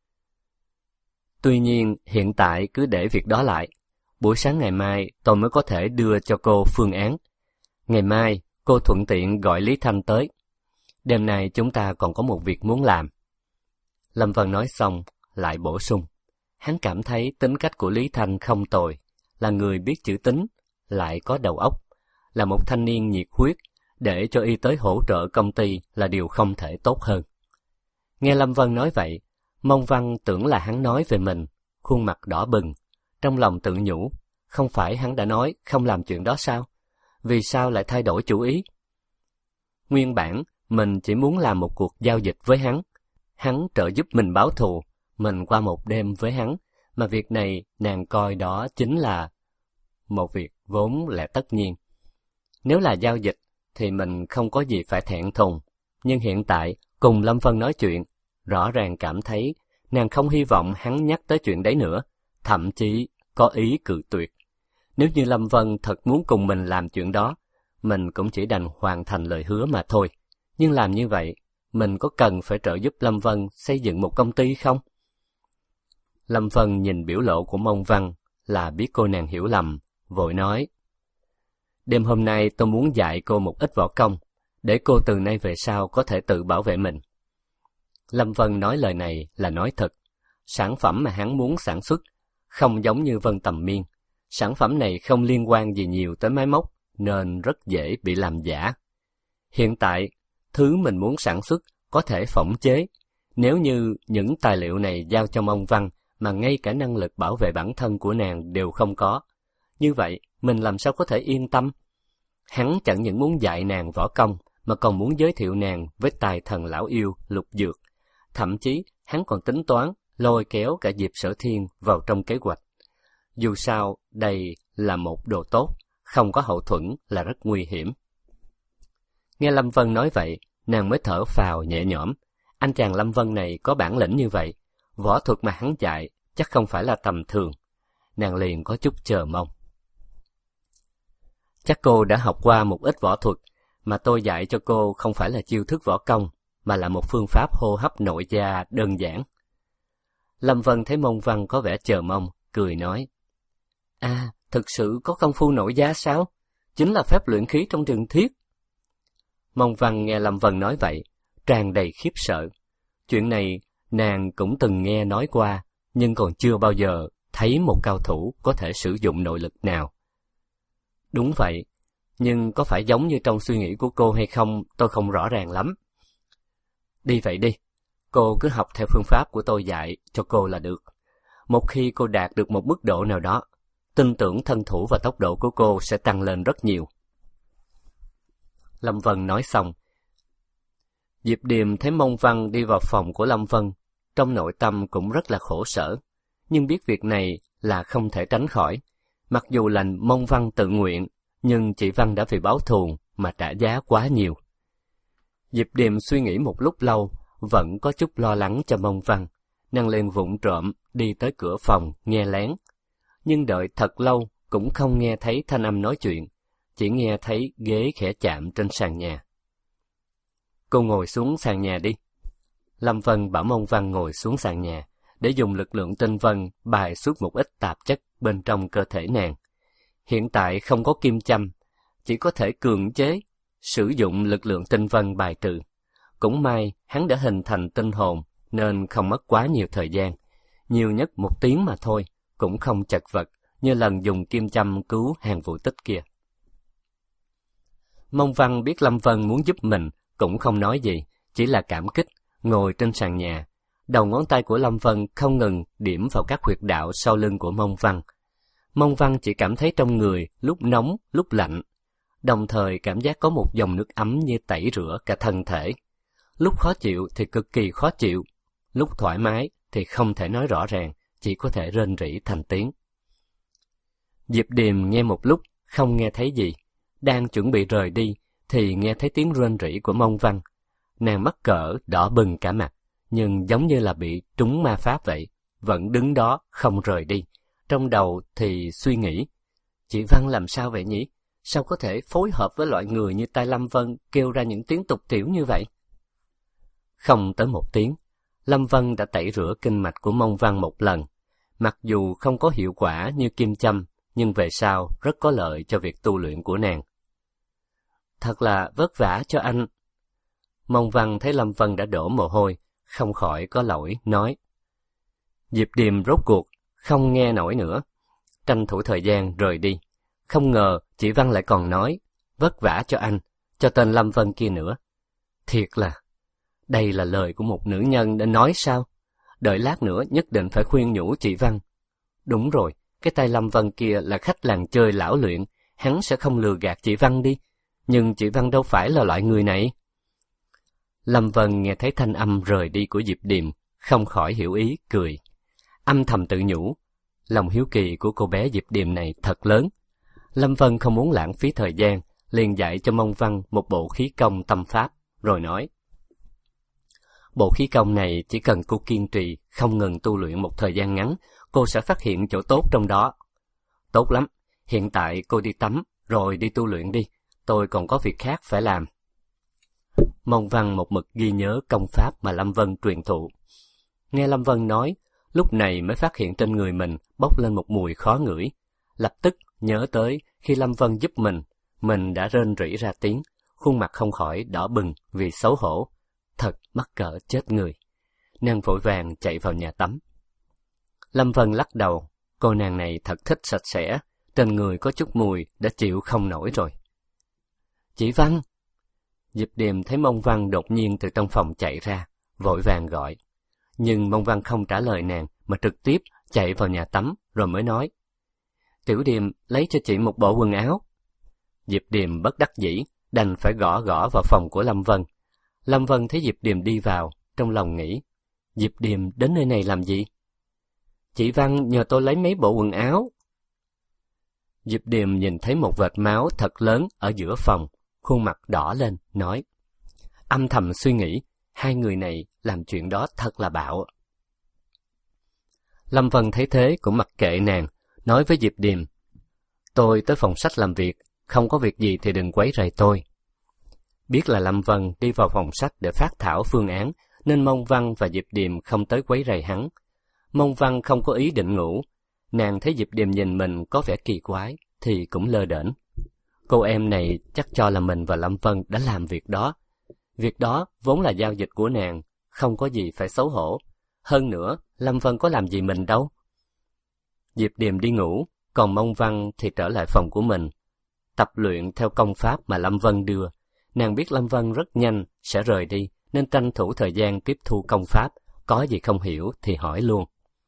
Tuy nhiên, hiện tại cứ để việc đó lại. Buổi sáng ngày mai tôi mới có thể đưa cho cô phương án. Ngày mai, cô thuận tiện gọi Lý Thanh tới. Đêm nay chúng ta còn có một việc muốn làm. Lâm Vân nói xong, lại bổ sung. Hắn cảm thấy tính cách của Lý Thanh không tồi, là người biết chữ tính, lại có đầu óc, là một thanh niên nhiệt huyết, để cho y tới hỗ trợ công ty là điều không thể tốt hơn. Nghe Lâm Vân nói vậy, Mông Văn tưởng là hắn nói về mình, khuôn mặt đỏ bừng, trong lòng tự nhủ, không phải hắn đã nói không làm chuyện đó sao? Vì sao lại thay đổi chủ ý? Nguyên bản, mình chỉ muốn làm một cuộc giao dịch với hắn. Hắn trợ giúp mình báo thù, mình qua một đêm với hắn, mà việc này nàng coi đó chính là một việc vốn lẽ tất nhiên. Nếu là giao dịch thì mình không có gì phải thẹn thùng, nhưng hiện tại cùng Lâm Vân nói chuyện, rõ ràng cảm thấy nàng không hy vọng hắn nhắc tới chuyện đấy nữa, thậm chí có ý cự tuyệt. Nếu như Lâm Vân thật muốn cùng mình làm chuyện đó, mình cũng chỉ đành hoàn thành lời hứa mà thôi. Nhưng làm như vậy, mình có cần phải trợ giúp Lâm Vân xây dựng một công ty không? Lâm Vân nhìn biểu lộ của Mông Văn là biết cô nàng hiểu lầm, vội nói: đêm hôm nay tôi muốn dạy cô một ít võ công, để cô từ nay về sau có thể tự bảo vệ mình. Lâm Vân nói lời này là nói thật. Sản phẩm mà hắn muốn sản xuất không giống như Vân Tầm Miên. Sản phẩm này không liên quan gì nhiều tới máy móc, nên rất dễ bị làm giả. Hiện tại, thứ mình muốn sản xuất có thể phỏng chế. Nếu như những tài liệu này giao cho Mông Văn mà ngay cả năng lực bảo vệ bản thân của nàng đều không có, như vậy mình làm sao có thể yên tâm? Hắn chẳng những muốn dạy nàng võ công, mà còn muốn giới thiệu nàng với tài thần lão yêu Lục Dược. Thậm chí, hắn còn tính toán lôi kéo cả Diệp Sở Thiên vào trong kế hoạch. Dù sao, đây là một đồ tốt, không có hậu thuẫn là rất nguy hiểm. Nghe Lâm Vân nói vậy, nàng mới thở phào nhẹ nhõm. Anh chàng Lâm Vân này có bản lĩnh như vậy, võ thuật mà hắn dạy chắc không phải là tầm thường. Nàng liền có chút chờ mong. Chắc cô đã học qua một ít võ thuật, mà tôi dạy cho cô không phải là chiêu thức võ công, mà là một phương pháp hô hấp nội gia đơn giản. Lâm Vân thấy Mông Văn có vẻ chờ mong, cười nói: À, thực sự có công phu nội gia sao? Chính là phép luyện khí trong truyền thuyết. Mông Văn nghe Lâm Vân nói vậy, tràn đầy khiếp sợ. Chuyện này nàng cũng từng nghe nói qua, nhưng còn chưa bao giờ thấy một cao thủ có thể sử dụng nội lực nào. Đúng vậy, nhưng có phải giống như trong suy nghĩ của cô hay không, tôi không rõ ràng lắm. Đi vậy đi, cô cứ học theo phương pháp của tôi dạy cho cô là được. Một khi cô đạt được một mức độ nào đó, tin tưởng thân thủ và tốc độ của cô sẽ tăng lên rất nhiều. Lâm Vân nói xong. Diệp Điềm thấy Mông Văn đi vào phòng của Lâm Vân, trong nội tâm cũng rất là khổ sở, nhưng biết việc này là không thể tránh khỏi. Mặc dù là Mông Văn tự nguyện, nhưng chị Văn đã vì báo thù mà trả giá quá nhiều. Diệp Điềm suy nghĩ một lúc lâu, vẫn có chút lo lắng cho Mông Văn. Nàng liền vụng trộm đi tới cửa phòng nghe lén, nhưng đợi thật lâu cũng không nghe thấy thanh âm nói chuyện, chỉ nghe thấy ghế khẽ chạm trên sàn nhà. Cô ngồi xuống sàn nhà đi. Lâm Vân bảo Mông Văn ngồi xuống sàn nhà, để dùng lực lượng tinh vân bài xuất một ít tạp chất bên trong cơ thể nàng. Hiện tại không có kim châm, chỉ có thể cưỡng chế sử dụng lực lượng tinh vân bài trừ. Cũng may hắn đã hình thành tinh hồn, nên không mất quá nhiều thời gian, nhiều nhất một tiếng mà thôi, cũng không chật vật như lần dùng kim châm cứu Hàn Vũ Tích kia. Mông Văn biết Lâm Vân muốn giúp mình, cũng không nói gì, chỉ là cảm kích, ngồi trên sàn nhà. Đầu ngón tay của Lâm Vân không ngừng điểm vào các huyệt đạo sau lưng của Mông Văn. Mông Văn chỉ cảm thấy trong người lúc nóng, lúc lạnh, đồng thời cảm giác có một dòng nước ấm như tẩy rửa cả thân thể. Lúc khó chịu thì cực kỳ khó chịu, lúc thoải mái thì không thể nói rõ ràng, chỉ có thể rên rỉ thành tiếng. Diệp Điềm nghe một lúc, không nghe thấy gì, đang chuẩn bị rời đi, thì nghe thấy tiếng rên rỉ của Mông Văn. Nàng mắc cỡ, đỏ bừng cả mặt, nhưng giống như là bị trúng ma pháp vậy, vẫn đứng đó không rời đi. Trong đầu thì suy nghĩ, chị Văn làm sao vậy nhỉ? Sao có thể phối hợp với loại người như tai Lâm Vân kêu ra những tiếng tục tiểu như vậy? Không tới một tiếng, Lâm Vân đã tẩy rửa kinh mạch của Mông Văn một lần. Mặc dù không có hiệu quả như kim châm, nhưng về sau rất có lợi cho việc tu luyện của nàng. Thật là vất vả cho anh. Mông Văn thấy Lâm Vân đã đổ mồ hôi, không khỏi có lỗi, nói. Diệp Điềm rốt cuộc, không nghe nổi nữa, tranh thủ thời gian rời đi. Không ngờ chị Văn lại còn nói, vất vả cho anh, cho tên Lâm Vân kia nữa. Thiệt là, đây là lời của một nữ nhân đã nói sao? Đợi lát nữa nhất định phải khuyên nhủ chị Văn. Đúng rồi, cái tay Lâm Vân kia là khách làng chơi lão luyện, hắn sẽ không lừa gạt chị Văn đi. Nhưng chị Văn đâu phải là loại người này. Lâm Vân nghe thấy thanh âm rời đi của Diệp Điềm, không khỏi hiểu ý, cười. Âm thầm tự nhủ, Lòng hiếu kỳ của cô bé Diệp Điềm này thật lớn. Lâm Vân không muốn lãng phí thời gian, liền dạy cho Mông Văn một bộ khí công tâm pháp, rồi nói: bộ khí công này chỉ cần cô kiên trì, không ngừng tu luyện một thời gian ngắn, cô sẽ phát hiện chỗ tốt trong đó. Tốt lắm, hiện tại cô đi tắm, rồi đi tu luyện đi, tôi còn có việc khác phải làm. Mông Văn một mực ghi nhớ công pháp mà Lâm Vân truyền thụ. Nghe Lâm Vân nói, lúc này mới phát hiện trên người mình bốc lên một mùi khó ngửi. Lập tức nhớ tới khi Lâm Vân giúp mình, mình đã rên rỉ ra tiếng, khuôn mặt không khỏi đỏ bừng vì xấu hổ. Thật mắc cỡ chết người. Nàng vội vàng chạy vào nhà tắm. Lâm Vân lắc đầu, cô nàng này thật thích sạch sẽ, trên người có chút mùi đã chịu không nổi rồi. Chị Văn! Diệp Điềm thấy Mông Văn đột nhiên từ trong phòng chạy ra, vội vàng gọi. Nhưng Mông Văn không trả lời nàng, mà trực tiếp chạy vào nhà tắm, rồi mới nói: Tiểu Điềm, lấy cho chị một bộ quần áo. Diệp Điềm bất đắc dĩ, đành phải gõ gõ vào phòng của Lâm Vân. Lâm Vân thấy Diệp Điềm đi vào, trong lòng nghĩ: Diệp Điềm đến nơi này làm gì? Chị Văn nhờ tôi lấy mấy bộ quần áo. Diệp Điềm nhìn thấy một vệt máu thật lớn ở giữa phòng, khuôn mặt đỏ lên, nói: Âm thầm suy nghĩ, hai người này làm chuyện đó thật là bạo. Lâm Vân thấy thế cũng mặc kệ nàng, nói với Diệp Điềm: Tôi tới phòng sách làm việc, không có việc gì thì đừng quấy rầy tôi. Biết là Lâm Vân đi vào phòng sách để phát thảo phương án, nên Mông Văn và Diệp Điềm không tới quấy rầy hắn. Mông Văn không có ý định ngủ, nàng thấy Diệp Điềm nhìn mình có vẻ kỳ quái, thì cũng lơ đễnh. Cô em này chắc cho là mình và Lâm Vân đã làm việc đó. Việc đó vốn là giao dịch của nàng, không có gì phải xấu hổ. Hơn nữa, Lâm Vân có làm gì mình đâu. Diệp Điềm đi ngủ, còn Mông Văn thì trở lại phòng của mình, tập luyện theo công pháp mà Lâm Vân đưa. Nàng biết Lâm Vân rất nhanh sẽ rời đi, nên tranh thủ thời gian tiếp thu công pháp, có gì không hiểu thì hỏi luôn.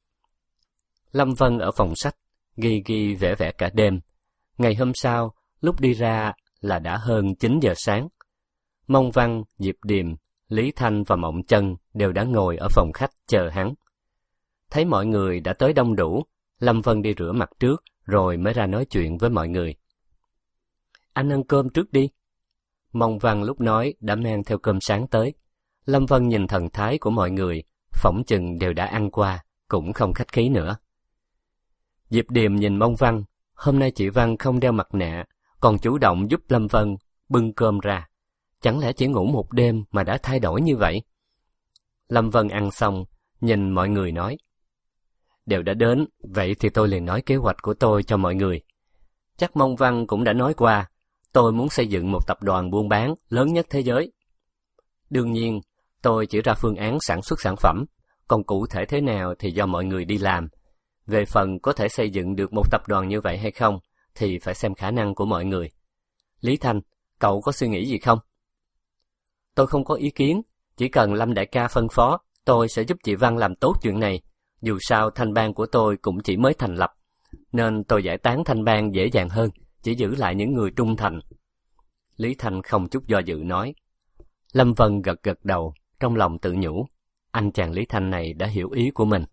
Lâm Vân ở phòng sách, ghi ghi vẽ vẽ cả đêm. Ngày hôm sau, lúc đi ra là đã hơn chín giờ sáng. Mông Văn, Diệp Điềm, Lý Thanh và Mộng Chân đều đã ngồi ở phòng khách chờ hắn. Thấy mọi người đã tới đông đủ, Lâm Vân đi rửa mặt trước, rồi mới ra nói chuyện với mọi người. Anh ăn cơm trước đi. Mông Văn lúc nói đã mang theo cơm sáng tới. Lâm Vân nhìn thần thái của mọi người, phỏng chừng đều đã ăn qua, cũng không khách khí nữa. Diệp Điềm nhìn Mông Văn, hôm nay chị Văn không đeo mặt nạ, còn chủ động giúp Lâm Vân bưng cơm ra. Chẳng lẽ chỉ ngủ một đêm mà đã thay đổi như vậy? Lâm Vân ăn xong, nhìn mọi người nói: Đều đã đến, vậy thì tôi liền nói kế hoạch của tôi cho mọi người. Chắc Mông Văn cũng đã nói qua, tôi muốn xây dựng một tập đoàn buôn bán lớn nhất thế giới. Đương nhiên, tôi chỉ ra phương án sản xuất sản phẩm, còn cụ thể thế nào thì do mọi người đi làm. Về phần có thể xây dựng được một tập đoàn như vậy hay không, thì phải xem khả năng của mọi người. Lý Thanh, cậu có suy nghĩ gì không? Tôi không có ý kiến, chỉ cần Lâm đại ca phân phó, tôi sẽ giúp chị Văn làm tốt chuyện này. Dù sao thanh bang của tôi cũng chỉ mới thành lập, nên tôi giải tán thanh bang dễ dàng hơn, chỉ giữ lại những người trung thành. Lý Thanh không chút do dự nói. Lâm Vân gật gật đầu, trong lòng tự nhủ, anh chàng Lý Thanh này đã hiểu ý của mình.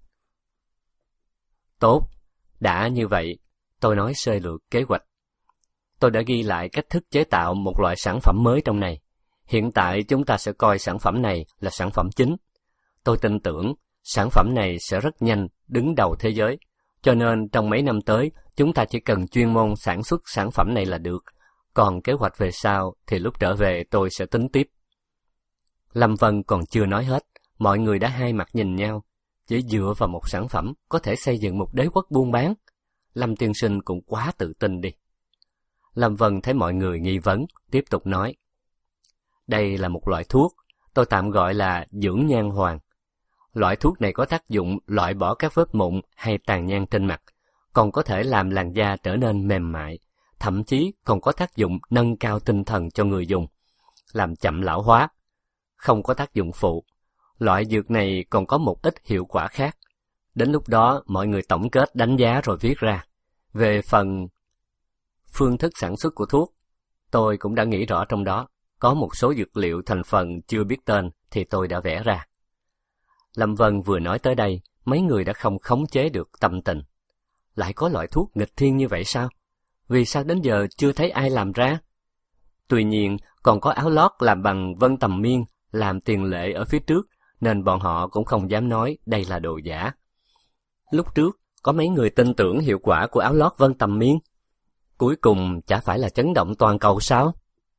Tốt, đã như vậy, tôi nói sơ lược kế hoạch. Tôi đã ghi lại cách thức chế tạo một loại sản phẩm mới trong này. Hiện tại chúng ta sẽ coi sản phẩm này là sản phẩm chính. Tôi tin tưởng sản phẩm này sẽ rất nhanh đứng đầu thế giới, cho nên trong mấy năm tới chúng ta chỉ cần chuyên môn sản xuất sản phẩm này là được. Còn kế hoạch về sau thì lúc trở về tôi sẽ tính tiếp. Lâm Vân còn chưa nói hết, mọi người đã hai mặt nhìn nhau. Chỉ dựa vào một sản phẩm có thể xây dựng một đế quốc buôn bán. Lâm tiên sinh cũng quá tự tin đi. Lâm Vân thấy mọi người nghi vấn, tiếp tục nói. Đây là một loại thuốc, tôi tạm gọi là dưỡng nhan hoàng. Loại thuốc này có tác dụng loại bỏ các vết mụn hay tàn nhang trên mặt, còn có thể làm làn da trở nên mềm mại, thậm chí còn có tác dụng nâng cao tinh thần cho người dùng, làm chậm lão hóa. Không có tác dụng phụ. Loại dược này còn có một ít hiệu quả khác. Đến lúc đó mọi người tổng kết đánh giá rồi viết ra. Về phần phương thức sản xuất của thuốc, tôi cũng đã nghĩ rõ trong đó. Có một số dược liệu thành phần chưa biết tên thì tôi đã vẽ ra. Lâm Vân vừa nói tới đây, mấy người đã không khống chế được tâm tình. lại có loại thuốc nghịch thiên như vậy sao? Vì sao đến giờ chưa thấy ai làm ra? Tuy nhiên, còn có áo lót làm bằng vân tầm miên, làm tiền lệ ở phía trước, nên bọn họ cũng không dám nói đây là đồ giả. Lúc trước, có mấy người tin tưởng hiệu quả của áo lót vân tầm miên. Cuối cùng chả phải là chấn động toàn cầu sao?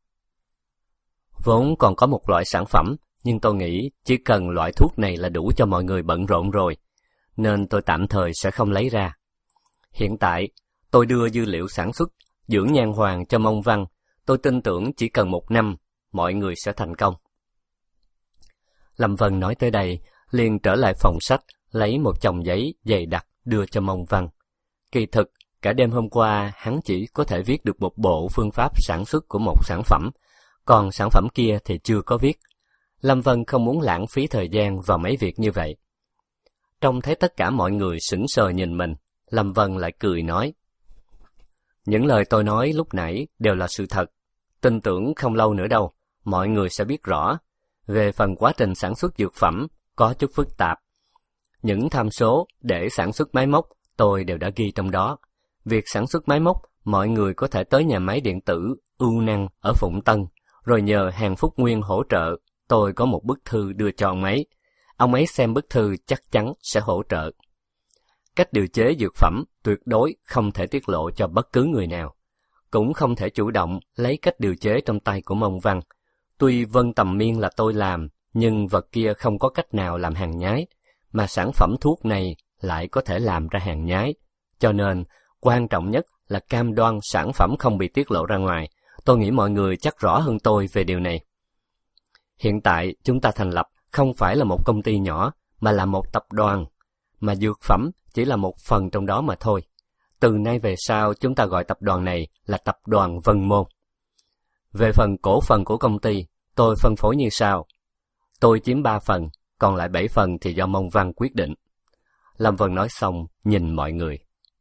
Vốn còn có một loại sản phẩm, nhưng tôi nghĩ chỉ cần loại thuốc này là đủ cho mọi người bận rộn rồi, nên tôi tạm thời sẽ không lấy ra. Hiện tại, tôi đưa dư liệu sản xuất, dưỡng nhan hoàng cho Mông Văn, tôi tin tưởng chỉ cần một năm, mọi người sẽ thành công. Lâm Vân nói tới đây, liền trở lại phòng sách, lấy một chồng giấy dày đặc đưa cho Mông Văn. Kỳ thực, cả đêm hôm qua, hắn chỉ có thể viết được một bộ phương pháp sản xuất của một sản phẩm, còn sản phẩm kia thì chưa có viết. Lâm Vân không muốn lãng phí thời gian vào mấy việc như vậy. Trông thấy tất cả mọi người sững sờ nhìn mình, Lâm Vân lại cười nói: những lời tôi nói lúc nãy đều là sự thật. Tin tưởng không lâu nữa đâu, mọi người sẽ biết rõ. Về phần quá trình sản xuất dược phẩm, có chút phức tạp. Những tham số để sản xuất máy móc, tôi đều đã ghi trong đó. Việc sản xuất máy móc, mọi người có thể tới nhà máy điện tử Ưu Năng ở Phụng Tân, rồi nhờ Hàn Phúc Nguyên hỗ trợ. Tôi có một bức thư đưa cho ông ấy. Ông ấy xem bức thư chắc chắn sẽ hỗ trợ. Cách điều chế dược phẩm tuyệt đối không thể tiết lộ cho bất cứ người nào. Cũng không thể chủ động lấy cách điều chế trong tay của Mông Văn. Tuy vân tầm miên là tôi làm, nhưng vật kia không có cách nào làm hàng nhái, mà sản phẩm thuốc này lại có thể làm ra hàng nhái. Cho nên, quan trọng nhất là cam đoan sản phẩm không bị tiết lộ ra ngoài. Tôi nghĩ mọi người chắc rõ hơn tôi về điều này. Hiện tại, chúng ta thành lập không phải là một công ty nhỏ, mà là một tập đoàn, mà dược phẩm chỉ là một phần trong đó mà thôi. Từ nay về sau, chúng ta gọi tập đoàn này là Tập đoàn Vân Môn. Về phần cổ phần của công ty, tôi phân phối như sau. Tôi chiếm ba phần, còn lại bảy phần thì do Mông Văn quyết định. Lâm Vân nói xong, nhìn mọi người.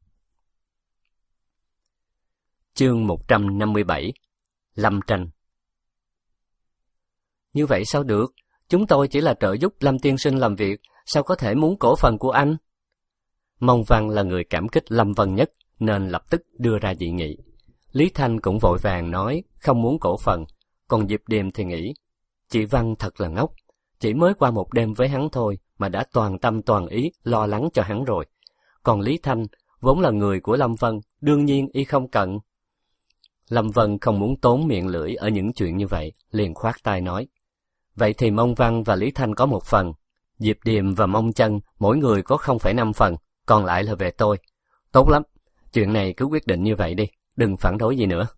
Chương một trăm năm mươi bảy. Lâm tranh. Như vậy sao được? Chúng tôi chỉ là trợ giúp Lâm tiên sinh làm việc, sao có thể muốn cổ phần của anh? Mông Văn là người cảm kích Lâm Vân nhất, nên lập tức đưa ra dị nghị. Lý Thanh cũng vội vàng nói không muốn cổ phần, còn Diệp Điềm thì nghĩ, chị Văn thật là ngốc, chỉ mới qua một đêm với hắn thôi mà đã toàn tâm toàn ý lo lắng cho hắn rồi. Còn Lý Thanh vốn là người của Lâm Vân, đương nhiên y không cần. Lâm Vân không muốn tốn miệng lưỡi ở những chuyện như vậy, liền khoát tay nói, vậy thì Mông Văn và Lý Thanh có một phần, Diệp Điềm và Mông Chân mỗi người có không phẩy năm phần, còn lại là về tôi. Tốt lắm, chuyện này cứ quyết định như vậy đi, đừng phản đối gì nữa.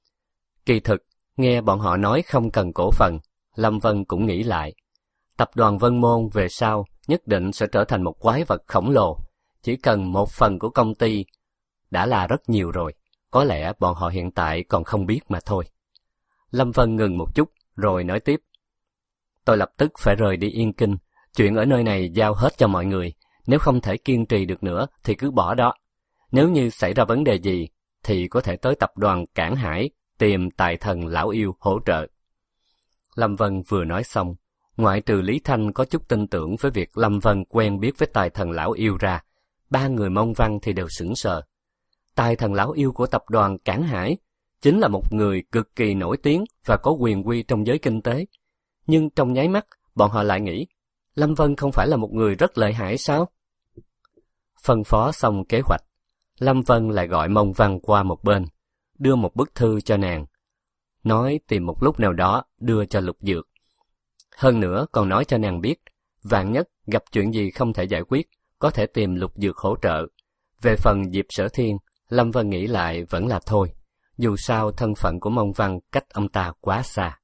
Kỳ thực, nghe bọn họ nói không cần cổ phần, Lâm Vân cũng nghĩ lại. Tập đoàn Vân Môn về sau nhất định sẽ trở thành một quái vật khổng lồ. Chỉ cần một phần của công ty đã là rất nhiều rồi. Có lẽ bọn họ hiện tại còn không biết mà thôi. Lâm Vân ngừng một chút, rồi nói tiếp. Tôi lập tức phải rời đi Yên Kinh. Chuyện ở nơi này giao hết cho mọi người. Nếu không thể kiên trì được nữa thì cứ bỏ đó. Nếu như xảy ra vấn đề gì, thì có thể tới tập đoàn Cảng Hải tìm tài thần lão yêu hỗ trợ. Lâm Vân vừa nói xong, ngoại trừ Lý Thanh có chút tin tưởng với việc Lâm Vân quen biết với tài thần lão yêu ra, ba người Mông Văn thì đều sững sờ. Tài thần lão yêu của tập đoàn Cảng Hải chính là một người cực kỳ nổi tiếng và có quyền uy trong giới kinh tế. Nhưng trong nháy mắt, bọn họ lại nghĩ, Lâm Vân không phải là một người rất lợi hại sao? Phân phó xong kế hoạch, Lâm Vân lại gọi Mông Văn qua một bên, đưa một bức thư cho nàng, nói tìm một lúc nào đó đưa cho Lục Dược. Hơn nữa còn nói cho nàng biết, vạn nhất gặp chuyện gì không thể giải quyết, có thể tìm Lục Dược hỗ trợ. Về phần Diệp Sở Thiên, Lâm Vân nghĩ lại vẫn là thôi, dù sao thân phận của Mông Văn cách ông ta quá xa.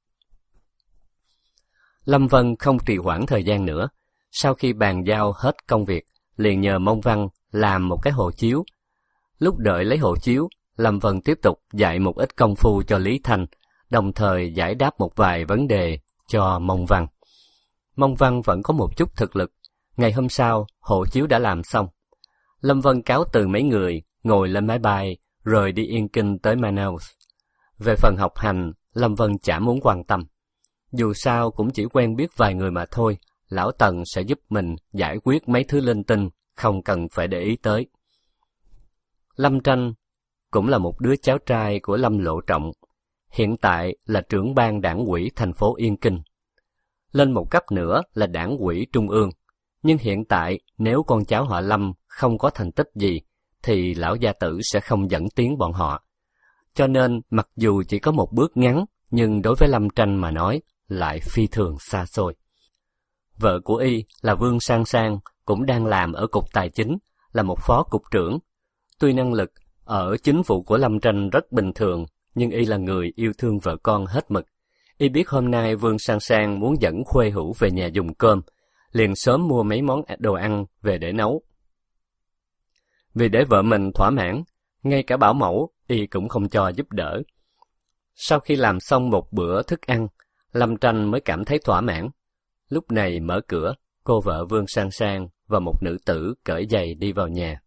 Lâm Vân không trì hoãn thời gian nữa, sau khi bàn giao hết công việc, liền nhờ Mông Văn làm một cái hộ chiếu. Lúc đợi lấy hộ chiếu, Lâm Vân tiếp tục dạy một ít công phu cho Lý Thanh, đồng thời giải đáp một vài vấn đề cho Mông Văn. Mông Văn vẫn có một chút thực lực. Ngày hôm sau, hộ chiếu đã làm xong. Lâm Vân cáo từ mấy người, ngồi lên máy bay, rồi đi Yên Kinh tới Manaus. Về phần học hành, Lâm Vân chả muốn quan tâm. Dù sao cũng chỉ quen biết vài người mà thôi, Lão Tần sẽ giúp mình giải quyết mấy thứ linh tinh, không cần phải để ý tới. Lâm Tranh cũng là một đứa cháu trai của Lâm Lộ Trọng, hiện tại là trưởng ban đảng ủy thành phố Yên Kinh. Lên một cấp nữa là đảng ủy trung ương, nhưng hiện tại nếu con cháu họ Lâm không có thành tích gì, thì lão gia tử sẽ không dẫn tiến bọn họ. Cho nên mặc dù chỉ có một bước ngắn, nhưng đối với Lâm Tranh mà nói lại phi thường xa xôi. Vợ của y là Vương Sang Sang cũng đang làm ở cục tài chính, là một phó cục trưởng. Tuy năng lực ở chính vụ của Lâm Tranh rất bình thường, nhưng y là người yêu thương vợ con hết mực. Y biết hôm nay Vương Sang Sang muốn dẫn khuê hữu về nhà dùng cơm, liền sớm mua mấy món đồ ăn về để nấu. Vì để vợ mình thỏa mãn, ngay cả bảo mẫu y cũng không cho giúp đỡ. Sau khi làm xong một bữa thức ăn, Lâm Tranh mới cảm thấy thỏa mãn. Lúc này mở cửa, cô vợ Vương Sang Sang và một nữ tử cởi giày đi vào nhà.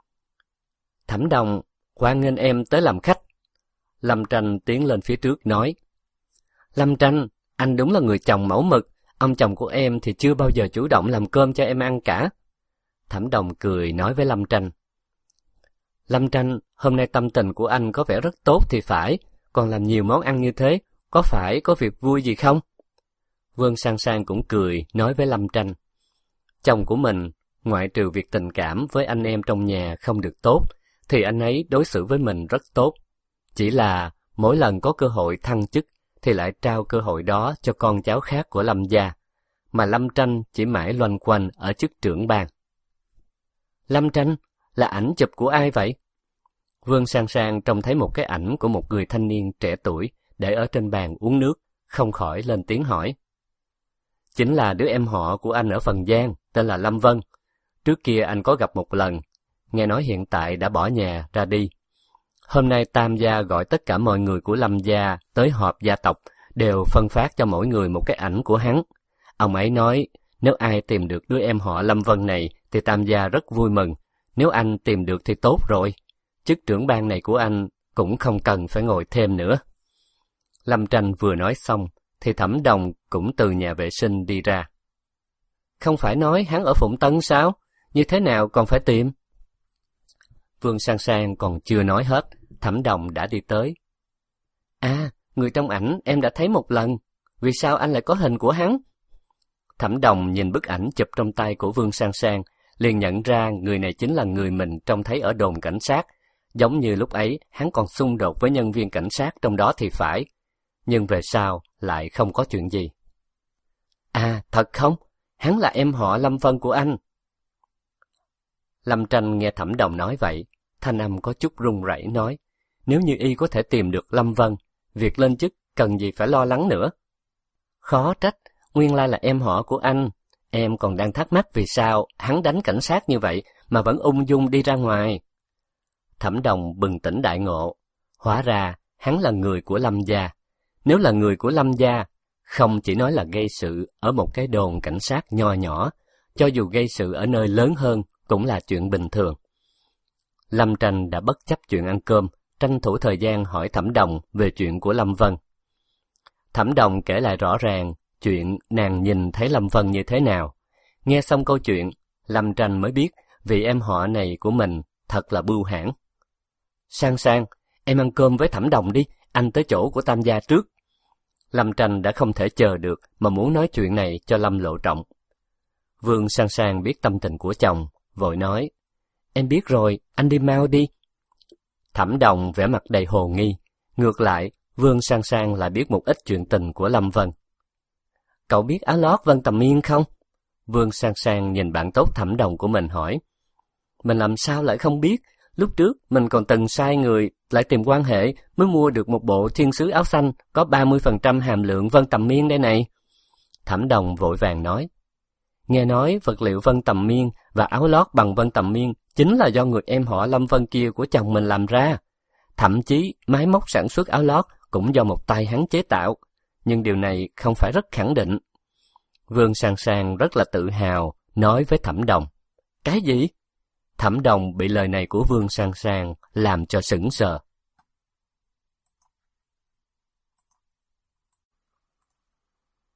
Thẩm Đồng, hoan nghênh em tới làm khách. Lâm Tranh tiến lên phía trước nói. Lâm Tranh, anh đúng là người chồng mẫu mực, ông chồng của em thì chưa bao giờ chủ động làm cơm cho em ăn cả. Thẩm Đồng cười nói với Lâm Tranh. Lâm Tranh, hôm nay tâm tình của anh có vẻ rất tốt thì phải, còn làm nhiều món ăn như thế, có phải có việc vui gì không? Vương Sang Sang cũng cười nói với Lâm Tranh. Chồng của mình, ngoại trừ việc tình cảm với anh em trong nhà không được tốt, thì anh ấy đối xử với mình rất tốt. Chỉ là mỗi lần có cơ hội thăng chức thì lại trao cơ hội đó cho con cháu khác của Lâm gia, mà Lâm Tranh chỉ mãi loanh quanh ở chức trưởng ban. Lâm Tranh, là ảnh chụp của ai vậy? Vương Sang Sang trông thấy một cái ảnh của một người thanh niên trẻ tuổi để ở trên bàn uống nước, không khỏi lên tiếng hỏi. Chính là đứa em họ của anh ở Phần Giang, tên là Lâm Vân. Trước kia anh có gặp một lần, nghe nói hiện tại đã bỏ nhà ra đi. Hôm nay Tam gia gọi tất cả mọi người của Lâm gia tới họp gia tộc, đều phân phát cho mỗi người một cái ảnh của hắn. Ông ấy nói, nếu ai tìm được đứa em họ Lâm Vân này thì Tam gia rất vui mừng, nếu anh tìm được thì tốt rồi. Chức trưởng ban này của anh cũng không cần phải ngồi thêm nữa. Lâm Tranh vừa nói xong, thì Thẩm Đồng cũng từ nhà vệ sinh đi ra. Không phải nói hắn ở Phụng Tân sao? Như thế nào còn phải tìm? Vương Sang Sang còn chưa nói hết, Thẩm Đồng đã đi tới. À, người trong ảnh em đã thấy một lần. Vì sao anh lại có hình của hắn? Thẩm Đồng nhìn bức ảnh chụp trong tay của Vương Sang Sang, liền nhận ra người này chính là người mình trông thấy ở đồn cảnh sát. Giống như lúc ấy hắn còn xung đột với nhân viên cảnh sát trong đó thì phải. Nhưng về sau lại không có chuyện gì. À, thật không? Hắn là em họ Lâm Vân của anh. Lâm Tranh nghe Thẩm Đồng nói vậy, thanh âm có chút run rẩy nói, nếu như y có thể tìm được Lâm Vân, việc lên chức cần gì phải lo lắng nữa. Khó trách, nguyên lai là em họ của anh. Em còn đang thắc mắc vì sao hắn đánh cảnh sát như vậy mà vẫn ung dung đi ra ngoài. Thẩm Đồng bừng tỉnh đại ngộ, hóa ra hắn là người của Lâm gia. Nếu là người của Lâm gia, không chỉ nói là gây sự ở một cái đồn cảnh sát nho nhỏ, cho dù gây sự ở nơi lớn hơn cũng là chuyện bình thường. Lâm Tranh đã bất chấp chuyện ăn cơm, tranh thủ thời gian hỏi Thẩm Đồng về chuyện của Lâm Vân. Thẩm Đồng kể lại rõ ràng chuyện nàng nhìn thấy Lâm Vân như thế nào. Nghe xong câu chuyện, Lâm Tranh mới biết vị em họ này của mình thật là bưu hãn. Sang Sang, em ăn cơm với Thẩm Đồng đi, anh tới chỗ của Tam gia trước. Lâm Tranh đã không thể chờ được mà muốn nói chuyện này cho Lâm Lộ Trọng. Vương Sang Sang biết tâm tình của chồng, vội nói, em biết rồi, anh đi mau đi. Thẩm Đồng vẻ mặt đầy hồ nghi, ngược lại, Vương Sang Sang lại biết một ít chuyện tình của Lâm Vân. Cậu biết áo lót Vân Tầm Miên không? Vương Sang Sang nhìn bạn tốt Thẩm Đồng của mình hỏi. Mình làm sao lại không biết, lúc trước mình còn từng sai người lại tìm quan hệ mới mua được một bộ thiên sứ áo xanh có ba mươi phần trăm hàm lượng Vân Tầm Miên đây này. Thẩm Đồng vội vàng nói. Nghe nói vật liệu Vân Tầm Miên và áo lót bằng Vân Tầm Miên chính là do người em họ Lâm Vân kia của chồng mình làm ra. Thậm chí máy móc sản xuất áo lót cũng do một tay hắn chế tạo, nhưng điều này không phải rất khẳng định. Vương Sang Sang rất là tự hào nói với Thẩm Đồng. Cái gì? Thẩm Đồng bị lời này của Vương Sang Sang làm cho sững sờ.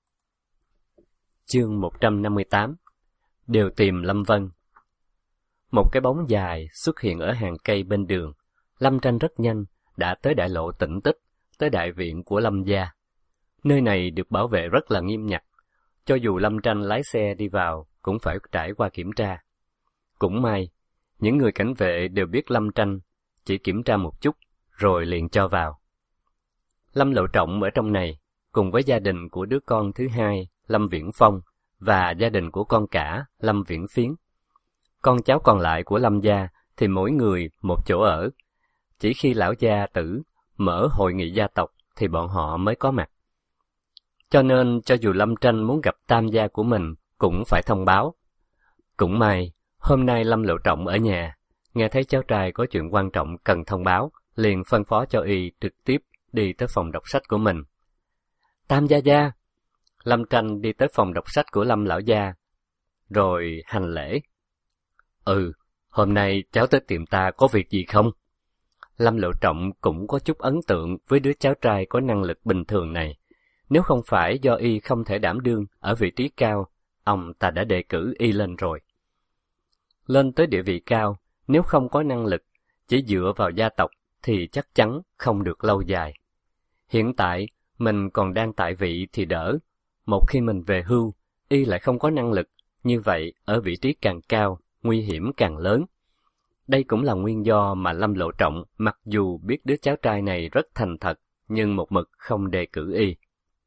Chương một trăm năm mươi tám. Đều tìm Lâm Vân. Một cái bóng dài xuất hiện ở hàng cây bên đường. Lâm Tranh rất nhanh đã tới đại lộ Tĩnh Tích, tới đại viện của Lâm gia. Nơi này được bảo vệ rất là nghiêm ngặt. Cho dù Lâm Tranh lái xe đi vào cũng phải trải qua kiểm tra. Cũng may, những người cảnh vệ đều biết Lâm Tranh, chỉ kiểm tra một chút rồi liền cho vào. Lâm Lộ Trọng ở trong này cùng với gia đình của đứa con thứ hai Lâm Viễn Phong và gia đình của con cả Lâm Viễn Phiến. Con cháu còn lại của Lâm gia thì mỗi người một chỗ ở. Chỉ khi lão gia tử mở hội nghị gia tộc thì bọn họ mới có mặt. Cho nên cho dù Lâm Tranh muốn gặp tam gia của mình cũng phải thông báo. Cũng may, hôm nay Lâm Lộ Trọng ở nhà, nghe thấy cháu trai có chuyện quan trọng cần thông báo, liền phân phó cho y trực tiếp đi tới phòng đọc sách của mình. Tam gia gia! Lâm Tranh đi tới phòng đọc sách của Lâm lão gia, rồi hành lễ. Ừ, hôm nay cháu tới tìm ta có việc gì không? Lâm Lộ Trọng cũng có chút ấn tượng với đứa cháu trai có năng lực bình thường này. Nếu không phải do y không thể đảm đương ở vị trí cao, ông ta đã đề cử y lên rồi. Lên tới địa vị cao, nếu không có năng lực, chỉ dựa vào gia tộc thì chắc chắn không được lâu dài. Hiện tại, mình còn đang tại vị thì đỡ. Một khi mình về hưu, y lại không có năng lực, như vậy ở vị trí càng cao, nguy hiểm càng lớn. Đây cũng là nguyên do mà Lâm Lộ Trọng mặc dù biết đứa cháu trai này rất thành thật, nhưng một mực không đề cử y.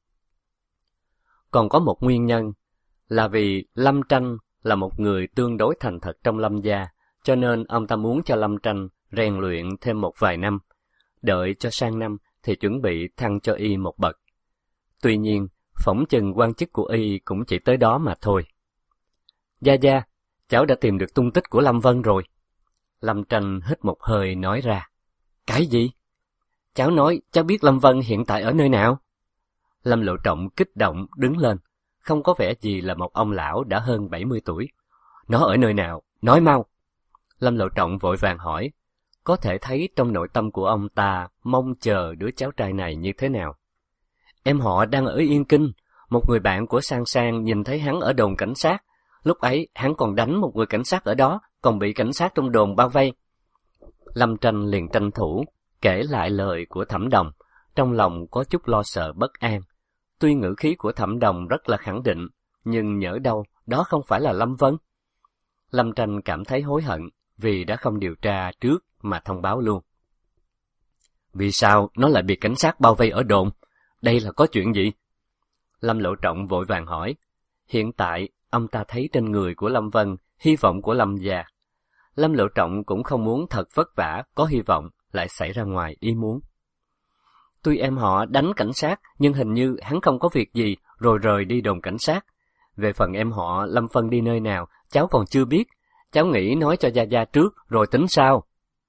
Còn có một nguyên nhân, là vì Lâm Tranh là một người tương đối thành thật trong Lâm gia, cho nên ông ta muốn cho Lâm Tranh rèn luyện thêm một vài năm, đợi cho sang năm thì chuẩn bị thăng cho y một bậc. Tuy nhiên, phỏng chừng quan chức của y cũng chỉ tới đó mà thôi. Gia gia, cháu đã tìm được tung tích của Lâm Vân rồi. Lâm Tranh hít một hơi nói ra. Cái gì? Cháu nói cháu biết Lâm Vân hiện tại ở nơi nào? Lâm Lộ Trọng kích động đứng lên, không có vẻ gì là một ông lão đã hơn bảy mươi tuổi. Nó ở nơi nào? Nói mau! Lâm Lộ Trọng vội vàng hỏi, có thể thấy trong nội tâm của ông ta mong chờ đứa cháu trai này như thế nào. Em họ đang ở Yên Kinh, một người bạn của Sang Sang nhìn thấy hắn ở đồn cảnh sát. Lúc ấy hắn còn đánh một người cảnh sát ở đó, còn bị cảnh sát trong đồn bao vây. Lâm Tranh liền tranh thủ, kể lại lời của Thẩm Đồng, trong lòng có chút lo sợ bất an. Tuy ngữ khí của Thẩm Đồng rất là khẳng định, nhưng nhỡ đâu đó không phải là Lâm Vân. Lâm Tranh cảm thấy hối hận vì đã không điều tra trước mà thông báo luôn. Vì sao nó lại bị cảnh sát bao vây ở đồn? Đây là có chuyện gì? Lâm Lộ Trọng vội vàng hỏi. Hiện tại, ông ta thấy trên người của Lâm Vân hy vọng của Lâm gia. Lâm Lộ Trọng cũng không muốn thật vất vả có hy vọng lại xảy ra ngoài ý muốn. Tuy em họ đánh cảnh sát, nhưng hình như hắn không có việc gì rồi rời đi đồn cảnh sát. Về phần em họ Lâm Vân đi nơi nào, cháu còn chưa biết. Cháu nghĩ nói cho gia gia trước rồi tính sao?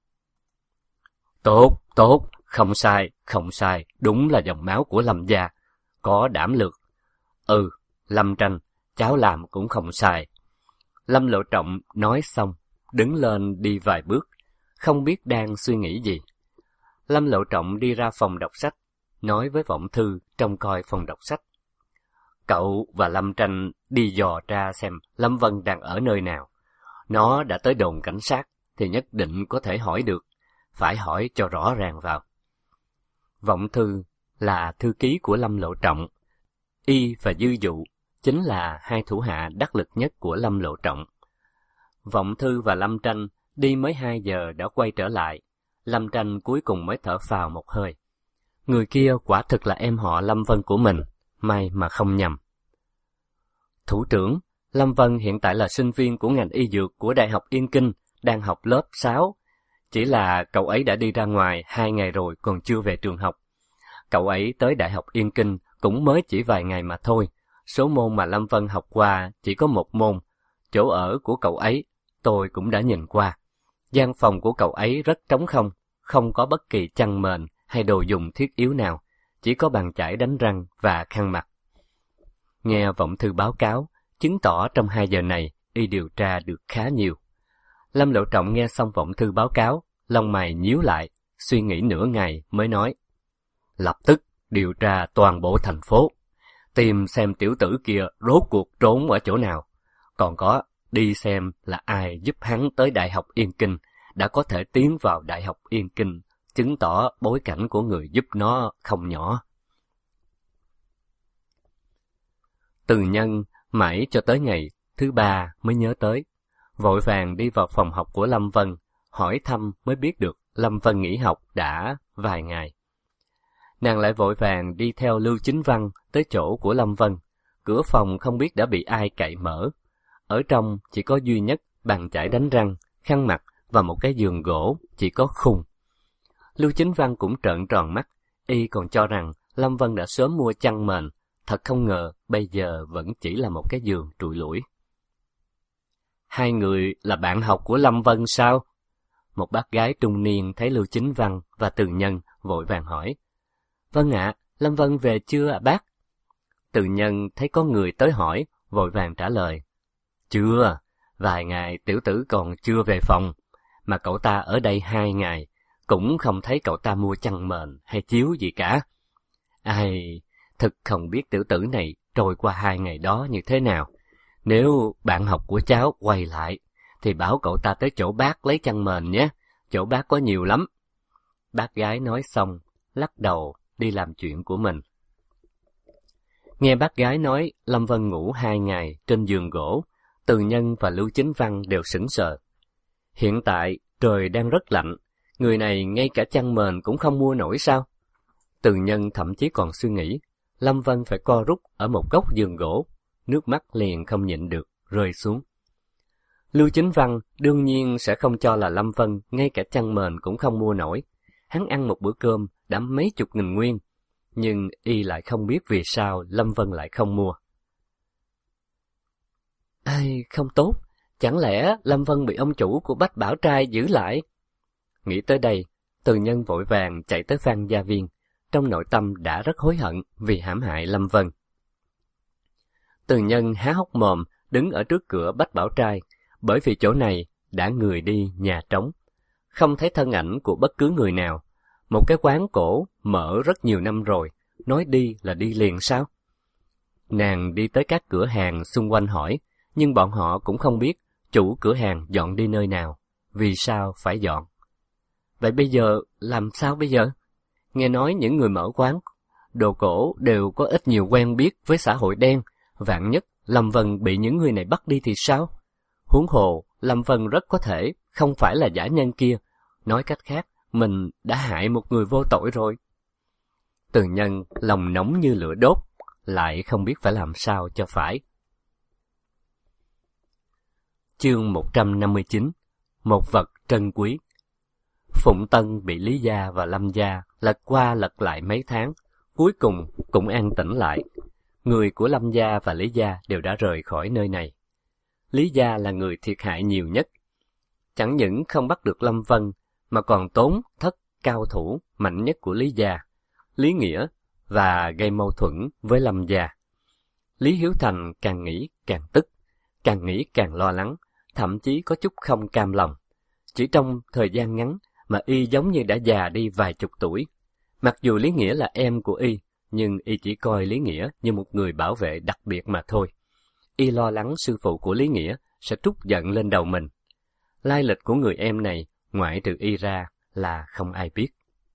Tốt, tốt, không sai, không sai, đúng là dòng máu của Lâm gia, có đảm lược. Ừ, Lâm Tranh, cháu làm cũng không sai. Lâm Lộ Trọng nói xong, đứng lên đi vài bước, không biết đang suy nghĩ gì. Lâm Lộ Trọng đi ra phòng đọc sách, nói với Vọng Thư trông coi phòng đọc sách. Cậu và Lâm Tranh đi dò tra xem Lâm Vân đang ở nơi nào. Nó đã tới đồn cảnh sát thì nhất định có thể hỏi được, phải hỏi cho rõ ràng vào. Vọng Thư là thư ký của Lâm Lộ Trọng. Y và Dư Dụ chính là hai thủ hạ đắc lực nhất của Lâm Lộ Trọng. Vọng Thư và Lâm Tranh đi mới hai giờ đã quay trở lại. Lâm Tranh cuối cùng mới thở phào một hơi. Người kia quả thực là em họ Lâm Vân của mình, may mà không nhầm. Thủ trưởng, Lâm Vân hiện tại là sinh viên của ngành y dược của Đại học Yên Kinh, đang học lớp sáu. Chỉ là cậu ấy đã đi ra ngoài hai ngày rồi còn chưa về trường học. Cậu ấy tới Đại học Yên Kinh cũng mới chỉ vài ngày mà thôi. Số môn mà Lâm Vân học qua chỉ có một môn. Chỗ ở của cậu ấy tôi cũng đã nhìn qua. Gian phòng của cậu ấy rất trống không, không có bất kỳ chăn mền hay đồ dùng thiết yếu nào, chỉ có bàn chải đánh răng và khăn mặt. Nghe Vọng Thư báo cáo, chứng tỏ trong hai giờ này y điều tra được khá nhiều. Lâm Lộ Trọng nghe xong Vọng Thư báo cáo, lông mày nhíu lại, suy nghĩ nửa ngày mới nói. Lập tức điều tra toàn bộ thành phố, tìm xem tiểu tử kia rốt cuộc trốn ở chỗ nào. Còn có, đi xem là ai giúp hắn tới Đại học Yên Kinh, đã có thể tiến vào Đại học Yên Kinh, chứng tỏ bối cảnh của người giúp nó không nhỏ. Từ Nhân mãi cho tới ngày thứ ba mới nhớ tới, vội vàng đi vào phòng học của Lâm Vân, hỏi thăm mới biết được Lâm Vân nghỉ học đã vài ngày. Nàng lại vội vàng đi theo Lưu Chính Văn tới chỗ của Lâm Vân. Cửa phòng không biết đã bị ai cậy mở. Ở trong chỉ có duy nhất bàn chải đánh răng, khăn mặt và một cái giường gỗ chỉ có khung. Lưu Chính Văn cũng trợn tròn mắt, y còn cho rằng Lâm Vân đã sớm mua chăn mền, thật không ngờ bây giờ vẫn chỉ là một cái giường trụi lủi. Hai người là bạn học của Lâm Vân sao? Một bác gái trung niên thấy Lưu Chính Văn và Từ Nhân vội vàng hỏi. Vâng ạ, Lâm Vân về chưa ạ bác? Từ Nhân thấy có người tới hỏi, vội vàng trả lời. Chưa, vài ngày tiểu tử còn chưa về phòng, mà cậu ta ở đây hai ngày, cũng không thấy cậu ta mua chăn mền hay chiếu gì cả. Ai, thực không biết tiểu tử này trôi qua hai ngày đó như thế nào. Nếu bạn học của cháu quay lại, thì bảo cậu ta tới chỗ bác lấy chăn mền nhé, chỗ bác có nhiều lắm. Bác gái nói xong, lắc đầu đi làm chuyện của mình. Nghe bác gái nói Lâm Vân ngủ hai ngày trên giường gỗ, Từ Nhân và Lưu Chính Văn đều sững sờ. Hiện tại trời đang rất lạnh, người này ngay cả chăn mền cũng không mua nổi sao? Từ Nhân thậm chí còn suy nghĩ, Lâm Vân phải co rút ở một góc giường gỗ, nước mắt liền không nhịn được, rơi xuống. Lưu Chính Văn đương nhiên sẽ không cho là Lâm Vân ngay cả chăn mền cũng không mua nổi. Hắn ăn một bữa cơm đã mấy chục nghìn nguyên, nhưng y lại không biết vì sao Lâm Vân lại không mua. Ai, không tốt, chẳng lẽ Lâm Vân bị ông chủ của Bách Bảo Trai giữ lại? Nghĩ tới đây, Từ Nhân vội vàng chạy tới Phan Gia Viên, trong nội tâm đã rất hối hận vì hãm hại Lâm Vân. Từ Nhân há hốc mồm đứng ở trước cửa Bách Bảo Trai, bởi vì chỗ này đã người đi nhà trống, không thấy thân ảnh của bất cứ người nào. Một cái quán cổ mở rất nhiều năm rồi, nói đi là đi liền sao? Nàng đi tới các cửa hàng xung quanh hỏi, nhưng bọn họ cũng không biết chủ cửa hàng dọn đi nơi nào, vì sao phải dọn. Vậy bây giờ làm sao bây giờ? Nghe nói những người mở quán đồ cổ đều có ít nhiều quen biết với xã hội đen, vạn nhất Lâm Vân bị những người này bắt đi thì sao? Huống hồ, Lâm Vân rất có thể không phải là giả nhân kia, nói cách khác, mình đã hại một người vô tội rồi. Từ Nhân lòng nóng như lửa đốt, lại không biết phải làm sao cho phải. Chương một trăm năm mươi chín. Một vật trân quý. Phụng Tân bị Lý Gia và Lâm Gia lật qua lật lại mấy tháng, cuối cùng cũng an tĩnh lại. Người của Lâm Gia và Lý Gia đều đã rời khỏi nơi này. Lý Gia là người thiệt hại nhiều nhất. Chẳng những không bắt được Lâm Vân, mà còn tốn thất cao thủ mạnh nhất của Lý Gia, Lý Nghĩa, và gây mâu thuẫn với Lâm Gia. Lý Hiếu Thành càng nghĩ càng tức, càng nghĩ càng lo lắng, thậm chí có chút không cam lòng. Chỉ trong thời gian ngắn mà y giống như đã già đi vài chục tuổi. Mặc dù Lý Nghĩa là em của y, nhưng y chỉ coi Lý Nghĩa như một người bảo vệ đặc biệt mà thôi. Y lo lắng sư phụ của Lý Nghĩa sẽ trút giận lên đầu mình. Lai lịch của người em này, ngoại trừ y ra, là không ai biết.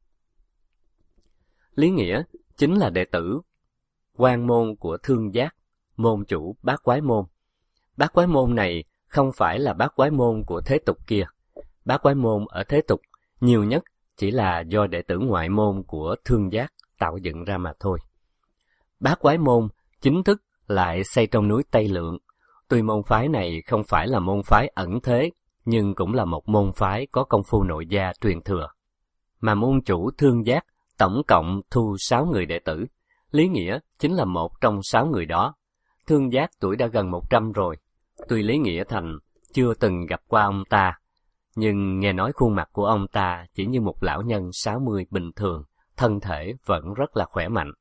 Lý Nghĩa chính là đệ tử quan môn của Thương Giác, môn chủ Bát Quái Môn. Bát Quái Môn này không phải là Bát Quái Môn của thế tục kia. Bát Quái Môn ở thế tục nhiều nhất chỉ là do đệ tử ngoại môn của Thương Giác tạo dựng ra mà thôi. Bát Quái Môn chính thức lại xây trong núi Tây Lượng. Tuy môn phái này không phải là môn phái ẩn thế, nhưng cũng là một môn phái có công phu nội gia truyền thừa. Mà môn chủ Thương Giác tổng cộng thu sáu người đệ tử. Lý Nghĩa chính là một trong sáu người đó. Thương Giác tuổi đã gần một trăm rồi. Tuy Lý Nghĩa Thành chưa từng gặp qua ông ta, nhưng nghe nói khuôn mặt của ông ta chỉ như một lão nhân sáu mươi bình thường, thân thể vẫn rất là khỏe mạnh.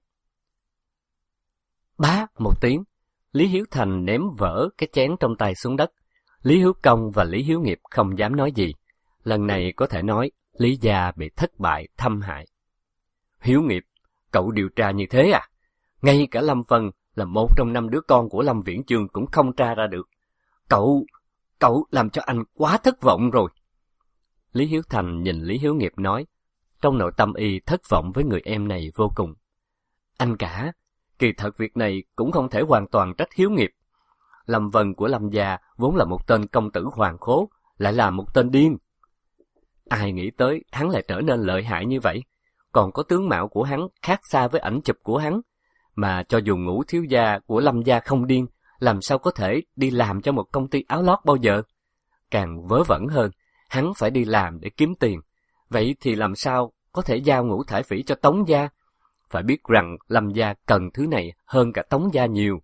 Bá một tiếng, Lý Hiếu Thành ném vỡ cái chén trong tay xuống đất. Lý Hiếu Công và Lý Hiếu Nghiệp không dám nói gì. Lần này có thể nói Lý gia bị thất bại thâm hại. Hiếu Nghiệp, cậu điều tra như thế à? Ngay cả Lâm Vân là một trong năm đứa con của Lâm Viễn Chương cũng không tra ra được. Cậu, cậu làm cho anh quá thất vọng rồi. Lý Hiếu Thành nhìn Lý Hiếu Nghiệp nói, trong nội tâm y thất vọng với người em này vô cùng. Anh cả, kỳ thật việc này cũng không thể hoàn toàn trách Hiếu Nghiệp. Lâm Vân của Lâm gia vốn là một tên công tử hoàng khố, lại là một tên điên. Ai nghĩ tới hắn lại trở nên lợi hại như vậy, còn có tướng mạo của hắn khác xa với ảnh chụp của hắn, mà cho dù Ngũ thiếu gia của Lâm gia không điên, làm sao có thể đi làm cho một công ty áo lót bao giờ? Càng vớ vẩn hơn, hắn phải đi làm để kiếm tiền, vậy thì làm sao có thể giao Ngũ Thải Phỉ cho Tống gia? Phải biết rằng Lâm gia cần thứ này hơn cả Tống gia nhiều.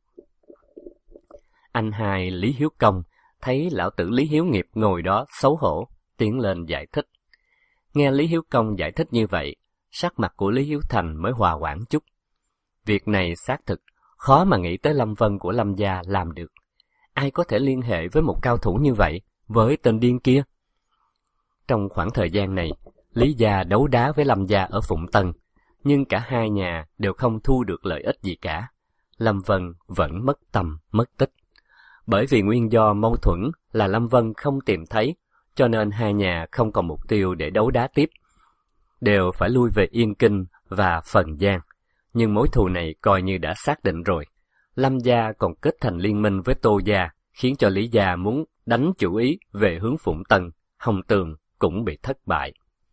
Anh hai Lý Hiếu Công thấy lão tử Lý Hiếu Nghiệp ngồi đó xấu hổ, tiến lên giải thích. Nghe Lý Hiếu Công giải thích như vậy, sắc mặt của Lý Hiếu Thành mới hòa hoãn chút. Việc này xác thực, khó mà nghĩ tới Lâm Vân của Lâm gia làm được. Ai có thể liên hệ với một cao thủ như vậy, với tên điên kia? Trong khoảng thời gian này, Lý gia đấu đá với Lâm gia ở Phụng Tân, nhưng cả hai nhà đều không thu được lợi ích gì cả. Lâm Vân vẫn mất tầm, mất tích. Bởi vì nguyên do mâu thuẫn là Lâm Vân không tìm thấy, cho nên hai nhà không còn mục tiêu để đấu đá tiếp. Đều phải lui về Yên Kinh và Phần Giang. Nhưng mối thù này coi như đã xác định rồi. Lâm gia còn kết thành liên minh với Tô gia, khiến cho Lý gia muốn đánh chủ ý về hướng Phụng Tân, Hồng Tường cũng bị thất bại.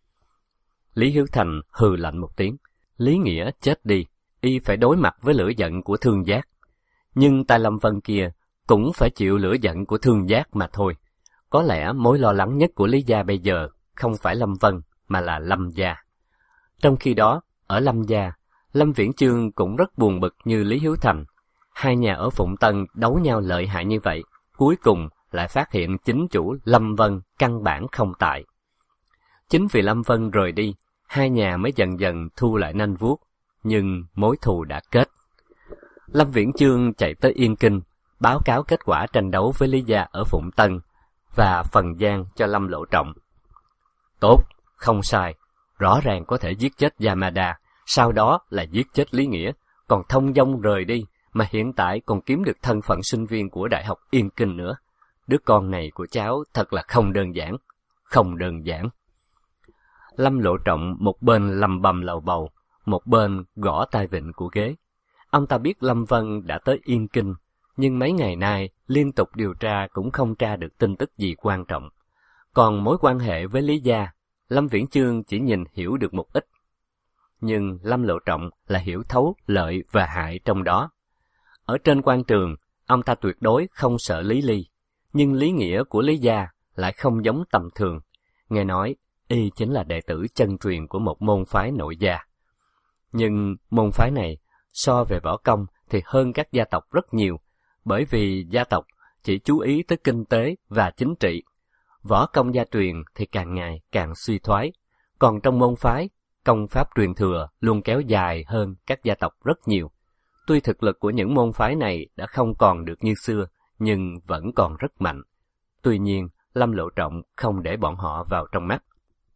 Lý Hiếu Thành hừ lạnh một tiếng. Lý Nghĩa chết đi, y phải đối mặt với lửa giận của Thương Giác. Nhưng tay Lâm Vân kia cũng phải chịu lửa giận của Thương Giác mà thôi. Có lẽ mối lo lắng nhất của Lý gia bây giờ không phải Lâm Vân mà là Lâm gia. Trong khi đó, ở Lâm gia, Lâm Viễn Chương cũng rất buồn bực như Lý Hiếu Thành. Hai nhà ở Phụng Tân đấu nhau lợi hại như vậy, cuối cùng lại phát hiện chính chủ Lâm Vân căn bản không tại. Chính vì Lâm Vân rời đi, hai nhà mới dần dần thu lại nanh vuốt, nhưng mối thù đã kết. Lâm Viễn Chương chạy tới Yên Kinh, báo cáo kết quả tranh đấu với Lý gia ở Phụng Tân và Phần Giang cho Lâm Lộ Trọng. Tốt, không sai, rõ ràng có thể giết chết Yamada, sau đó là giết chết Lý Nghĩa, còn thông dong rời đi, mà hiện tại còn kiếm được thân phận sinh viên của Đại học Yên Kinh nữa. Đứa con này của cháu thật là không đơn giản, không đơn giản. Lâm Lộ Trọng một bên lầm bầm lầu bầu, một bên gõ tai vịn của ghế. Ông ta biết Lâm Vân đã tới Yên Kinh, nhưng mấy ngày nay liên tục điều tra cũng không tra được tin tức gì quan trọng. Còn mối quan hệ với Lý gia, Lâm Viễn Chương chỉ nhìn hiểu được một ít. Nhưng Lâm Lộ Trọng là hiểu thấu lợi và hại trong đó. Ở trên quan trường, ông ta tuyệt đối không sợ Lý Ly, nhưng Lý Nghĩa của Lý gia lại không giống tầm thường. Nghe nói, y chính là đệ tử chân truyền của một môn phái nội gia. Nhưng môn phái này, so về võ công thì hơn các gia tộc rất nhiều, bởi vì gia tộc chỉ chú ý tới kinh tế và chính trị. Võ công gia truyền thì càng ngày càng suy thoái, còn trong môn phái, công pháp truyền thừa luôn kéo dài hơn các gia tộc rất nhiều. Tuy thực lực của những môn phái này đã không còn được như xưa, nhưng vẫn còn rất mạnh. Tuy nhiên, Lâm Lộ Trọng không để bọn họ vào trong mắt.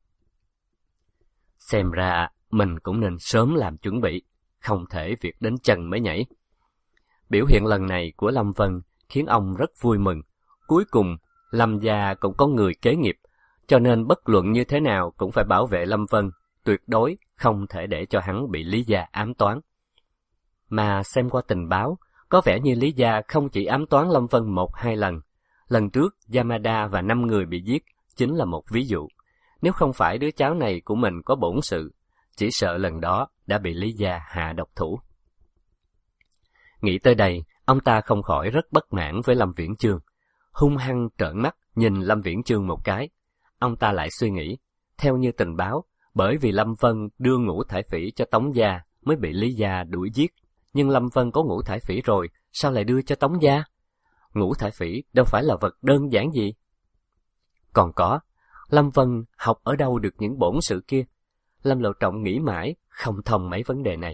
Xem ra, mình cũng nên sớm làm chuẩn bị, không thể việc đến chân mới nhảy. Biểu hiện lần này của Lâm Vân khiến ông rất vui mừng. Cuối cùng, Lâm gia cũng có người kế nghiệp, cho nên bất luận như thế nào cũng phải bảo vệ Lâm Vân, tuyệt đối không thể để cho hắn bị Lý gia ám toán. Mà xem qua tình báo, có vẻ như Lý gia không chỉ ám toán Lâm Vân một hai lần. Lần trước, Yamada và năm người bị giết chính là một ví dụ. Nếu không phải đứa cháu này của mình có bổn sự, chỉ sợ lần đó đã bị Lý gia hạ độc thủ. Nghĩ tới đây, ông ta không khỏi rất bất mãn với Lâm Viễn Chương. Hung hăng trợn mắt nhìn Lâm Viễn Chương một cái. Ông ta lại suy nghĩ, theo như tình báo, bởi vì Lâm Vân đưa Ngũ Thải Phỉ cho Tống gia mới bị Lý gia đuổi giết. Nhưng Lâm Vân có Ngũ Thải Phỉ rồi, sao lại đưa cho Tống gia? Ngũ Thải Phỉ đâu phải là vật đơn giản gì. Còn có, Lâm Vân học ở đâu được những bổn sự kia? Lâm Lộ Trọng nghĩ mãi, không thông mấy vấn đề này.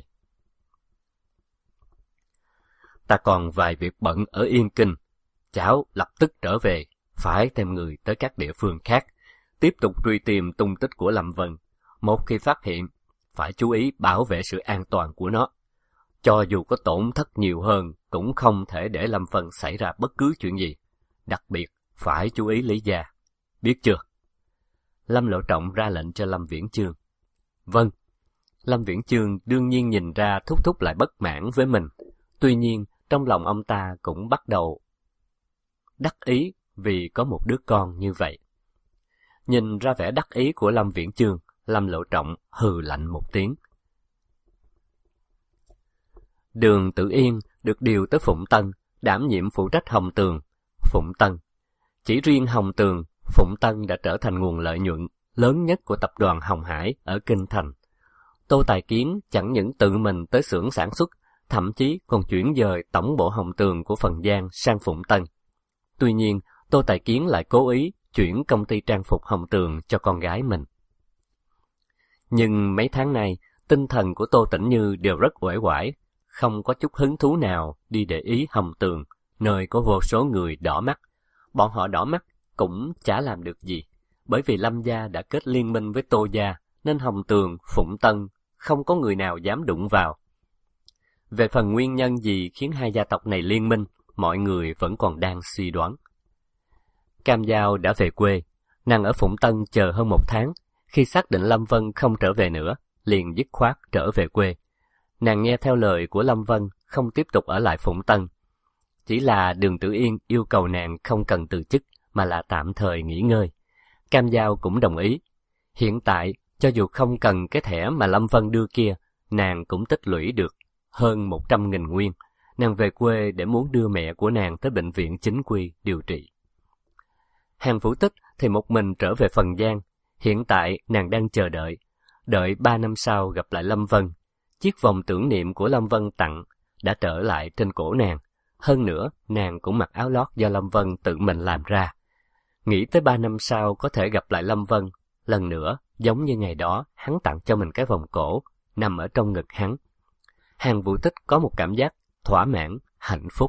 Ta còn vài việc bận ở Yên Kinh. Cháu lập tức trở về, phải thêm người tới các địa phương khác, tiếp tục truy tìm tung tích của Lâm Vân. Một khi phát hiện, phải chú ý bảo vệ sự an toàn của nó. Cho dù có tổn thất nhiều hơn, cũng không thể để Lâm Vân xảy ra bất cứ chuyện gì. đặc biệt phải chú ý Lý gia. Biết chưa? Lâm Lộ Trọng ra lệnh cho Lâm Viễn Chương. Vâng. Lâm Viễn Chương đương nhiên nhìn ra Thúc Thúc lại bất mãn với mình. Tuy nhiên, trong lòng ông ta cũng bắt đầu đắc ý vì có một đứa con như vậy. Nhìn ra vẻ đắc ý của Lâm Viễn Chương, Lâm Lộ Trọng hừ lạnh một tiếng. Đường Tử Yên được điều tới Phụng Tân, đảm nhiệm phụ trách Hồng Tường. Phụng Tân. Chỉ riêng Hồng Tường, Phụng Tân đã trở thành nguồn lợi nhuận lớn nhất của tập đoàn Hồng Hải ở Kinh Thành. Tô Tài Kiến chẳng những tự mình tới xưởng sản xuất, thậm chí còn chuyển dời tổng bộ Hồng Tường của Phần Giang sang Phụng Tân. Tuy nhiên, Tô Tài Kiến lại cố ý chuyển công ty trang phục Hồng Tường cho con gái mình. Nhưng mấy tháng nay, tinh thần của Tô Tĩnh Như đều rất uể oải, không có chút hứng thú nào đi để ý Hồng Tường, nơi có vô số người đỏ mắt. Bọn họ đỏ mắt cũng chả làm được gì, bởi vì Lâm gia đã kết liên minh với Tô gia, nên Hồng Tường, Phụng Tân không có người nào dám đụng vào. Về phần nguyên nhân gì khiến hai gia tộc này liên minh, mọi người vẫn còn đang suy đoán. Cam Giao đã về quê, nàng ở Phụng Tân chờ hơn một tháng, khi xác định Lâm Vân không trở về nữa, liền dứt khoát trở về quê. Nàng nghe theo lời của Lâm Vân, không tiếp tục ở lại Phụng Tân. Chỉ là Đường Tử Yên yêu cầu nàng không cần từ chức, mà là tạm thời nghỉ ngơi. Cam Giao cũng đồng ý. Hiện tại, cho dù không cần cái thẻ mà Lâm Vân đưa kia, nàng cũng tích lũy được hơn một trăm nghìn nguyên. Nàng về quê để muốn đưa mẹ của nàng tới bệnh viện chính quy điều trị. Hàn Vũ Tích thì một mình trở về Phần Giang. Hiện tại nàng đang chờ đợi, đợi ba năm sau gặp lại Lâm Vân. Chiếc vòng tưởng niệm của Lâm Vân tặng đã trở lại trên cổ nàng. Hơn nữa, nàng cũng mặc áo lót do Lâm Vân tự mình làm ra. Nghĩ tới ba năm sau có thể gặp lại Lâm Vân, lần nữa, giống như ngày đó, hắn tặng cho mình cái vòng cổ, nằm ở trong ngực hắn. Hàn Vũ Tích có một cảm giác thỏa mãn, hạnh phúc.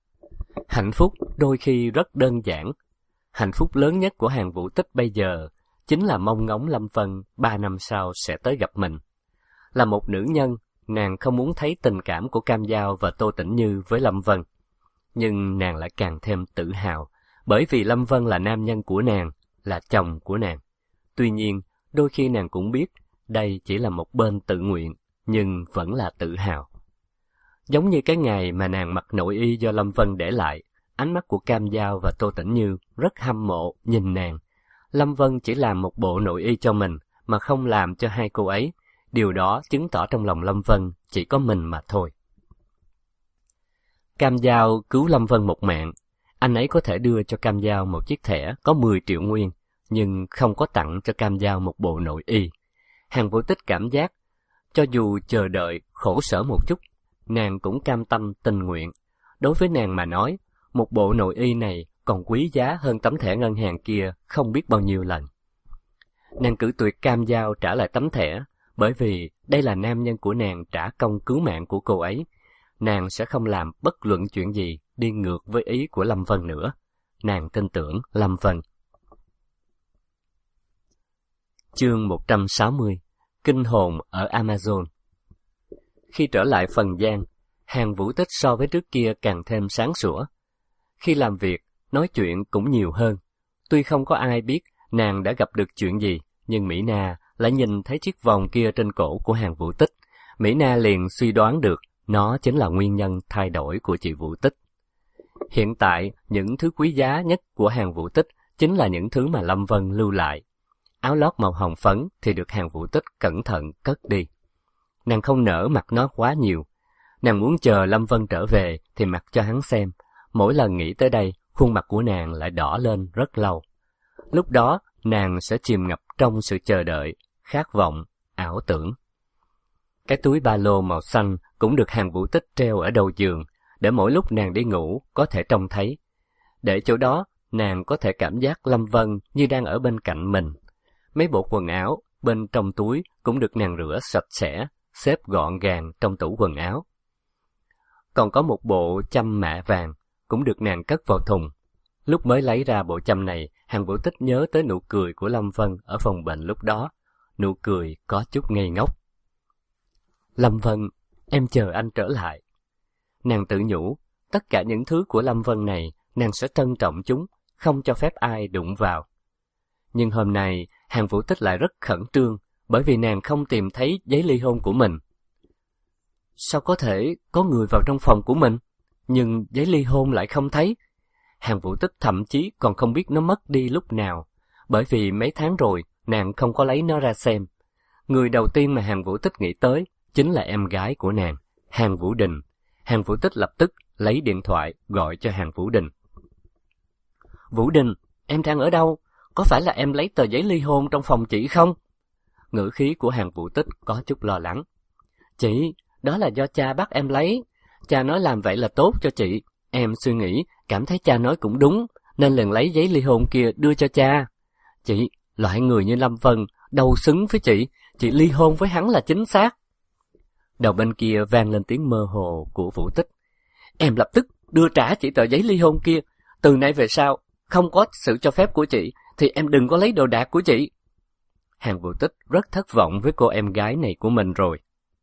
Hạnh phúc đôi khi rất đơn giản. Hạnh phúc lớn nhất của Hàn Vũ Tích bây giờ chính là mong ngóng Lâm Vân ba năm sau sẽ tới gặp mình. Là một nữ nhân, nàng không muốn thấy tình cảm của Cam Giao và Tô Tĩnh Như với Lâm Vân. Nhưng nàng lại càng thêm tự hào, bởi vì Lâm Vân là nam nhân của nàng, là chồng của nàng. Tuy nhiên, đôi khi nàng cũng biết, đây chỉ là một bên tự nguyện, nhưng vẫn là tự hào. Giống như cái ngày mà nàng mặc nội y do Lâm Vân để lại, ánh mắt của Cam Giao và Tô Tĩnh Như rất hâm mộ nhìn nàng. Lâm Vân chỉ làm một bộ nội y cho mình, mà không làm cho hai cô ấy. Điều đó chứng tỏ trong lòng Lâm Vân chỉ có mình mà thôi. Cam Giao cứu Lâm Vân một mạng. Anh ấy có thể đưa cho Cam Giao một chiếc thẻ có mười triệu nguyên, nhưng không có tặng cho Cam Giao một bộ nội y. Hàn Vũ Tích cảm giác, cho dù chờ đợi, khổ sở một chút, nàng cũng cam tâm tình nguyện. Đối với nàng mà nói, một bộ nội y này còn quý giá hơn tấm thẻ ngân hàng kia không biết bao nhiêu lần. Nàng cử tuyệt Cam Giao trả lại tấm thẻ, bởi vì đây là nam nhân của nàng trả công cứu mạng của cô ấy. Nàng sẽ không làm bất luận chuyện gì đi ngược với ý của Lâm Vân nữa. Nàng tin tưởng Lâm Vân. Chương một trăm sáu mươi. Kinh hồn ở Amazon. Khi trở lại Phần Giang, Hàn Vũ Tích so với trước kia càng thêm sáng sủa. Khi làm việc, nói chuyện cũng nhiều hơn. Tuy không có ai biết nàng đã gặp được chuyện gì, nhưng Mỹ Na lại nhìn thấy chiếc vòng kia trên cổ của Hàn Vũ Tích. Mỹ Na liền suy đoán được nó chính là nguyên nhân thay đổi của chị Vũ Tích. Hiện tại, những thứ quý giá nhất của Hàn Vũ Tích chính là những thứ mà Lâm Vân lưu lại. Áo lót màu hồng phấn thì được Hàn Vũ Tích cẩn thận cất đi. Nàng không nỡ mặc nó quá nhiều. Nàng muốn chờ Lâm Vân trở về thì mặc cho hắn xem. Mỗi lần nghĩ tới đây, khuôn mặt của nàng lại đỏ lên rất lâu. Lúc đó, nàng sẽ chìm ngập trong sự chờ đợi, khát vọng, ảo tưởng. Cái túi ba lô màu xanh cũng được Hàn Vũ Tích treo ở đầu giường, để mỗi lúc nàng đi ngủ có thể trông thấy. Để chỗ đó, nàng có thể cảm giác Lâm Vân như đang ở bên cạnh mình. Mấy bộ quần áo bên trong túi cũng được nàng rửa sạch sẽ, xếp gọn gàng trong tủ quần áo. Còn có một bộ châm mạ vàng cũng được nàng cất vào thùng. Lúc mới lấy ra bộ châm này, Hàn Vũ Tích nhớ tới nụ cười của Lâm Vân ở phòng bệnh lúc đó. Nụ cười có chút ngây ngốc. Lâm Vân, em chờ anh trở lại. Nàng tự nhủ, tất cả những thứ của Lâm Vân này, nàng sẽ trân trọng chúng, không cho phép ai đụng vào. Nhưng hôm nay, Hàn Vũ Tích lại rất khẩn trương, bởi vì nàng không tìm thấy giấy ly hôn của mình. Sao có thể có người vào trong phòng của mình, nhưng giấy ly hôn lại không thấy? Hàn Vũ Tích thậm chí còn không biết nó mất đi lúc nào, bởi vì mấy tháng rồi nàng không có lấy nó ra xem. Người đầu tiên mà Hàn Vũ Tích nghĩ tới chính là em gái của nàng, Hàn Vũ Đình. Hàn Vũ Tích lập tức lấy điện thoại gọi cho Hàn Vũ Đình. Vũ Đình, em đang ở đâu? Có phải là em lấy tờ giấy ly hôn trong phòng chị không? Ngữ khí của Hàn Vũ Tích có chút lo lắng. Chị, đó là do cha bắt em lấy. Cha nói làm vậy là tốt cho chị. Em suy nghĩ, cảm thấy cha nói cũng đúng, nên lần lấy giấy ly hôn kia đưa cho cha. Chị, loại người như Lâm Vân, đâu xứng với chị. Chị ly hôn với hắn là chính xác. Đầu bên kia vang lên tiếng mơ hồ của Vũ Tích. Em lập tức đưa trả chị tờ giấy ly hôn kia. Từ nay về sau, không có sự cho phép của chị, thì em đừng có lấy đồ đạc của chị. Hàn Vũ Tích rất thất vọng với cô em gái này của mình rồi.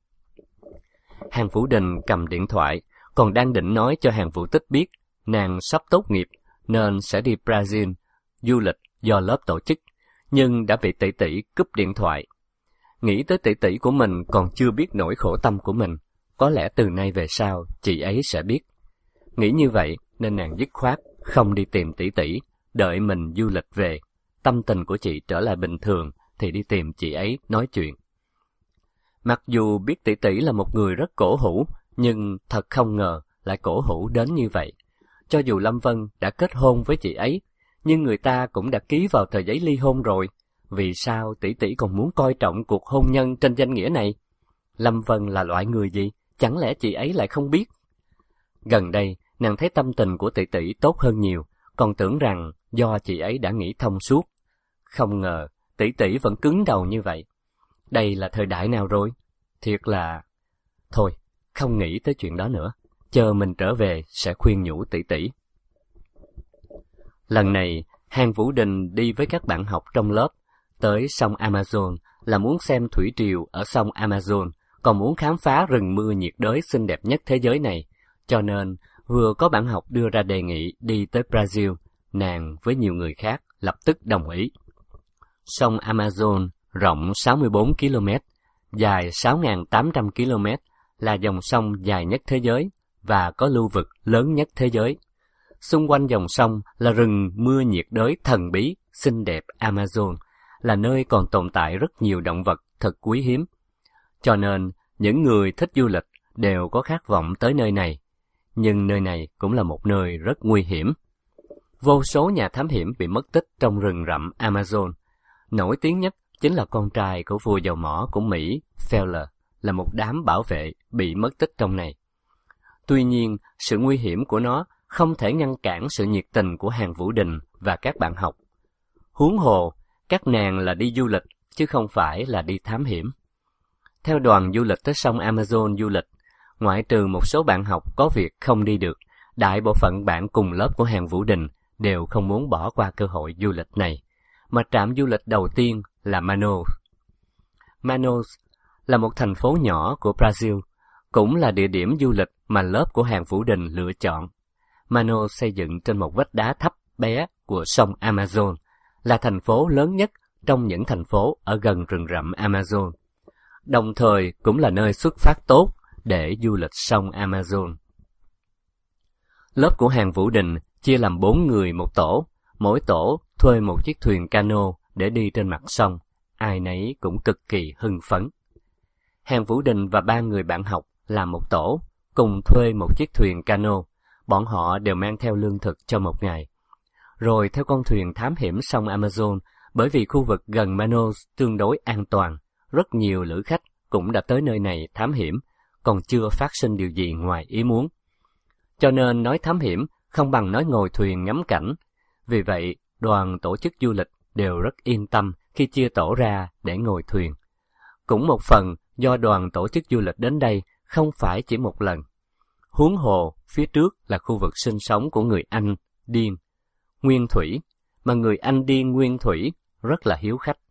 Hàn Vũ Đình cầm điện thoại, còn đang định nói cho Hàn Vũ Tích biết nàng sắp tốt nghiệp nên sẽ đi Brazil du lịch do lớp tổ chức, nhưng đã bị tỷ tỷ cúp điện thoại. Nghĩ tới tỷ tỷ của mình còn chưa biết nỗi khổ tâm của mình, có lẽ từ nay về sau chị ấy sẽ biết. Nghĩ như vậy nên nàng dứt khoát không đi tìm tỷ tỷ, đợi mình du lịch về, tâm tình của chị trở lại bình thường thì đi tìm chị ấy nói chuyện. Mặc dù biết tỷ tỷ là một người rất cổ hủ, nhưng thật không ngờ lại cổ hủ đến như vậy. Cho dù Lâm Vân đã kết hôn với chị ấy, nhưng người ta cũng đã ký vào tờ giấy ly hôn rồi. Vì sao tỷ tỷ còn muốn coi trọng cuộc hôn nhân trên danh nghĩa này? Lâm Vân là loại người gì? Chẳng lẽ chị ấy lại không biết? Gần đây, nàng thấy tâm tình của tỷ tỷ tốt hơn nhiều, còn tưởng rằng do chị ấy đã nghĩ thông suốt. Không ngờ, tỷ tỷ vẫn cứng đầu như vậy. Đây là thời đại nào rồi? Thiệt là... Thôi, không nghĩ tới chuyện đó nữa. Chờ mình trở về sẽ khuyên nhủ tỷ tỷ. Lần này, Hàn Vũ Đình đi với các bạn học trong lớp tới sông Amazon là muốn xem thủy triều ở sông Amazon, còn muốn khám phá rừng mưa nhiệt đới xinh đẹp nhất thế giới này. Cho nên, vừa có bạn học đưa ra đề nghị đi tới Brazil, nàng với nhiều người khác lập tức đồng ý. Sông Amazon rộng sáu mươi bốn ki lô mét, dài sáu nghìn tám trăm ki lô mét, là dòng sông dài nhất thế giới và có lưu vực lớn nhất thế giới. Xung quanh dòng sông là rừng mưa nhiệt đới thần bí, xinh đẹp Amazon, là nơi còn tồn tại rất nhiều động vật thật quý hiếm. Cho nên, những người thích du lịch đều có khát vọng tới nơi này. Nhưng nơi này cũng là một nơi rất nguy hiểm. Vô số nhà thám hiểm bị mất tích trong rừng rậm Amazon. Nổi tiếng nhất chính là con trai của vua dầu mỏ của Mỹ, Fowler, là một đám bảo vệ bị mất tích trong này. Tuy nhiên, sự nguy hiểm của nó không thể ngăn cản sự nhiệt tình của Hàn Vũ Đình và các bạn học. Huống hồ, các nàng là đi du lịch, chứ không phải là đi thám hiểm. Theo đoàn du lịch tới sông Amazon du lịch, ngoại trừ một số bạn học có việc không đi được, đại bộ phận bạn cùng lớp của Hàn Vũ Đình đều không muốn bỏ qua cơ hội du lịch này, mà trạm du lịch đầu tiên là Manaus. Manaus là một thành phố nhỏ của Brazil, cũng là địa điểm du lịch mà lớp của Hàn Vũ Đình lựa chọn. Manaus xây dựng trên một vách đá thấp bé của sông Amazon, là thành phố lớn nhất trong những thành phố ở gần rừng rậm Amazon, đồng thời cũng là nơi xuất phát tốt để du lịch sông Amazon. Lớp của Hàn Vũ Đình chia làm bốn người một tổ, mỗi tổ thuê một chiếc thuyền cano để đi trên mặt sông, ai nấy cũng cực kỳ hưng phấn. Hàn Vũ Đình và ba người bạn học làm một tổ, cùng thuê một chiếc thuyền cano, bọn họ đều mang theo lương thực cho một ngày. Rồi theo con thuyền thám hiểm sông Amazon, bởi vì khu vực gần Manaus tương đối an toàn, rất nhiều lữ khách cũng đã tới nơi này thám hiểm, còn chưa phát sinh điều gì ngoài ý muốn. Cho nên nói thám hiểm không bằng nói ngồi thuyền ngắm cảnh. Vì vậy, đoàn tổ chức du lịch đều rất yên tâm khi chia tổ ra để ngồi thuyền. Cũng một phần do đoàn tổ chức du lịch đến đây không phải chỉ một lần. Huống hồ, phía trước là khu vực sinh sống của người Anh điên Nguyên Thủy, mà người Anh điên Nguyên Thủy rất là hiếu khách.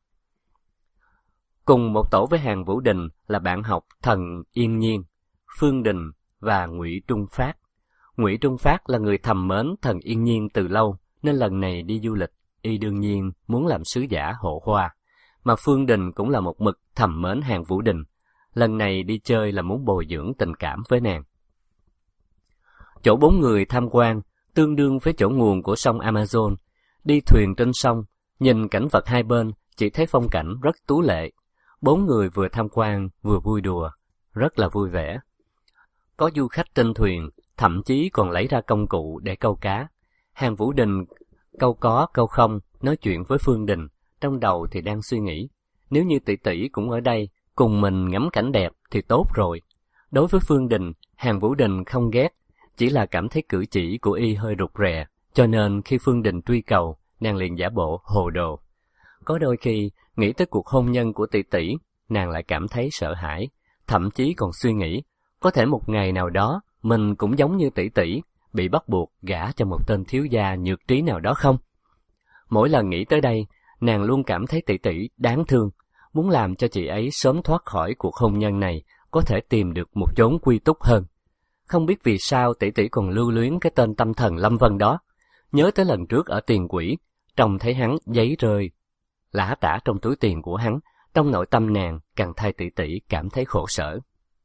Cùng một tổ với Hàn Vũ Đình là bạn học Thần Yên Nhiên, Phương Đình và Ngụy Trung Phát. Ngụy Trung Phát là người thầm mến thần Yên Nhiên từ lâu, nên lần này đi du lịch, y đương nhiên muốn làm sứ giả hộ hoa. Mà Phương Đình cũng là một mực thầm mến Hàn Vũ Đình, lần này đi chơi là muốn bồi dưỡng tình cảm với nàng. Chỗ bốn người tham quan tương đương với chỗ nguồn của sông Amazon. Đi thuyền trên sông, nhìn cảnh vật hai bên, chỉ thấy phong cảnh rất tú lệ. Bốn người vừa tham quan vừa vui đùa, rất là vui vẻ. Có du khách trên thuyền, thậm chí còn lấy ra công cụ để câu cá. Hàn Vũ Đình câu có câu không, nói chuyện với Phương Đình, trong đầu thì đang suy nghĩ, nếu như tỷ tỷ cũng ở đây, cùng mình ngắm cảnh đẹp thì tốt rồi. Đối với Phương Đình, Hàn Vũ Đình không ghét, chỉ là cảm thấy cử chỉ của y hơi rụt rè, cho nên khi Phương Đình truy cầu, nàng liền giả bộ hồ đồ. Có đôi khi, nghĩ tới cuộc hôn nhân của tỷ tỷ, nàng lại cảm thấy sợ hãi, thậm chí còn suy nghĩ, có thể một ngày nào đó, mình cũng giống như tỷ tỷ, bị bắt buộc gả cho một tên thiếu gia nhược trí nào đó không? Mỗi lần nghĩ tới đây, nàng luôn cảm thấy tỷ tỷ đáng thương, muốn làm cho chị ấy sớm thoát khỏi cuộc hôn nhân này, có thể tìm được một chốn quy túc hơn. Không biết vì sao tỷ tỷ còn lưu luyến cái tên tâm thần Lâm Vân đó. Nhớ tới lần trước ở Tiền Quỷ, trông thấy hắn giấy rơi, lả tả trong túi tiền của hắn, trong nội tâm nàng càng thay tỷ tỷ cảm thấy khổ sở.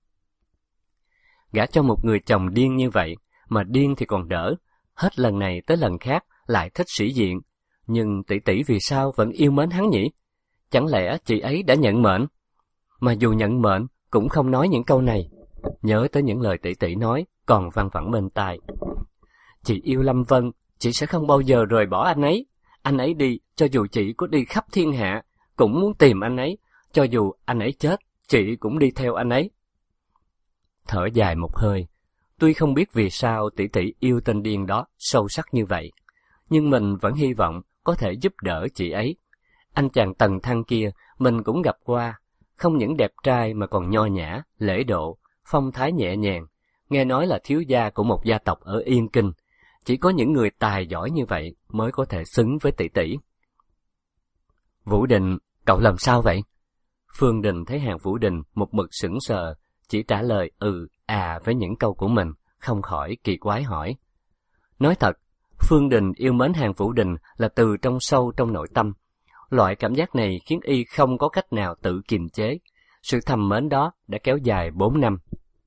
Gả cho một người chồng điên như vậy, mà điên thì còn đỡ, hết lần này tới lần khác lại thích sĩ diện. Nhưng tỷ tỷ vì sao vẫn yêu mến hắn nhỉ? Chẳng lẽ chị ấy đã nhận mệnh? Mà dù nhận mệnh cũng không nói những câu này. Nhớ tới những lời tỷ tỷ nói còn văng vẳng bên tai. Chị yêu Lâm Vân, chị sẽ không bao giờ rời bỏ anh ấy. Anh ấy đi, cho dù chị có đi khắp thiên hạ, cũng muốn tìm anh ấy. Cho dù anh ấy chết, chị cũng đi theo anh ấy. Thở dài một hơi, tuy không biết vì sao tỷ tỷ yêu tên điên đó sâu sắc như vậy, nhưng mình vẫn hy vọng có thể giúp đỡ chị ấy. Anh chàng Tần Thăng kia mình cũng gặp qua, không những đẹp trai mà còn nho nhã, lễ độ, phong thái nhẹ nhàng. Nghe nói là thiếu gia của một gia tộc ở Yên Kinh. Chỉ có những người tài giỏi như vậy mới có thể xứng với tỷ tỷ. Vũ Đình, cậu làm sao vậy? Phương Đình thấy Hàn Vũ Đình một mực sững sờ, chỉ trả lời ừ, à với những câu của mình, không khỏi kỳ quái hỏi. Nói thật, Phương Đình yêu mến Hàn Vũ Đình là từ trong sâu trong nội tâm. Loại cảm giác này khiến y không có cách nào tự kiềm chế. Sự thầm mến đó đã kéo dài bốn năm.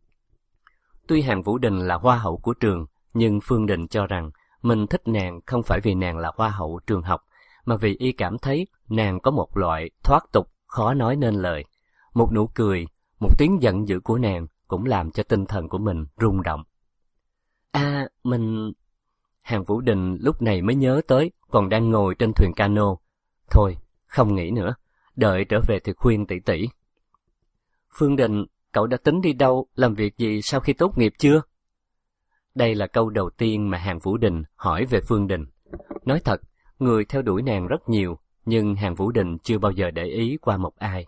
Tuy Hàn Vũ Đình là hoa hậu của trường, nhưng Phương Đình cho rằng mình thích nàng không phải vì nàng là hoa hậu trường học, mà vì y cảm thấy nàng có một loại thoát tục khó nói nên lời. Một nụ cười, một tiếng giận dữ của nàng cũng làm cho tinh thần của mình rung động. À, mình... Hàn Vũ Đình lúc này mới nhớ tới còn đang ngồi trên thuyền cano. Thôi, không nghĩ nữa, đợi trở về thì khuyên tỷ tỷ. Phương Đình, cậu đã tính đi đâu, làm việc gì sau khi tốt nghiệp chưa? Đây là câu đầu tiên mà Hàn Vũ Đình hỏi về Phương Đình. Nói thật, người theo đuổi nàng rất nhiều, nhưng Hàn Vũ Đình chưa bao giờ để ý qua một ai.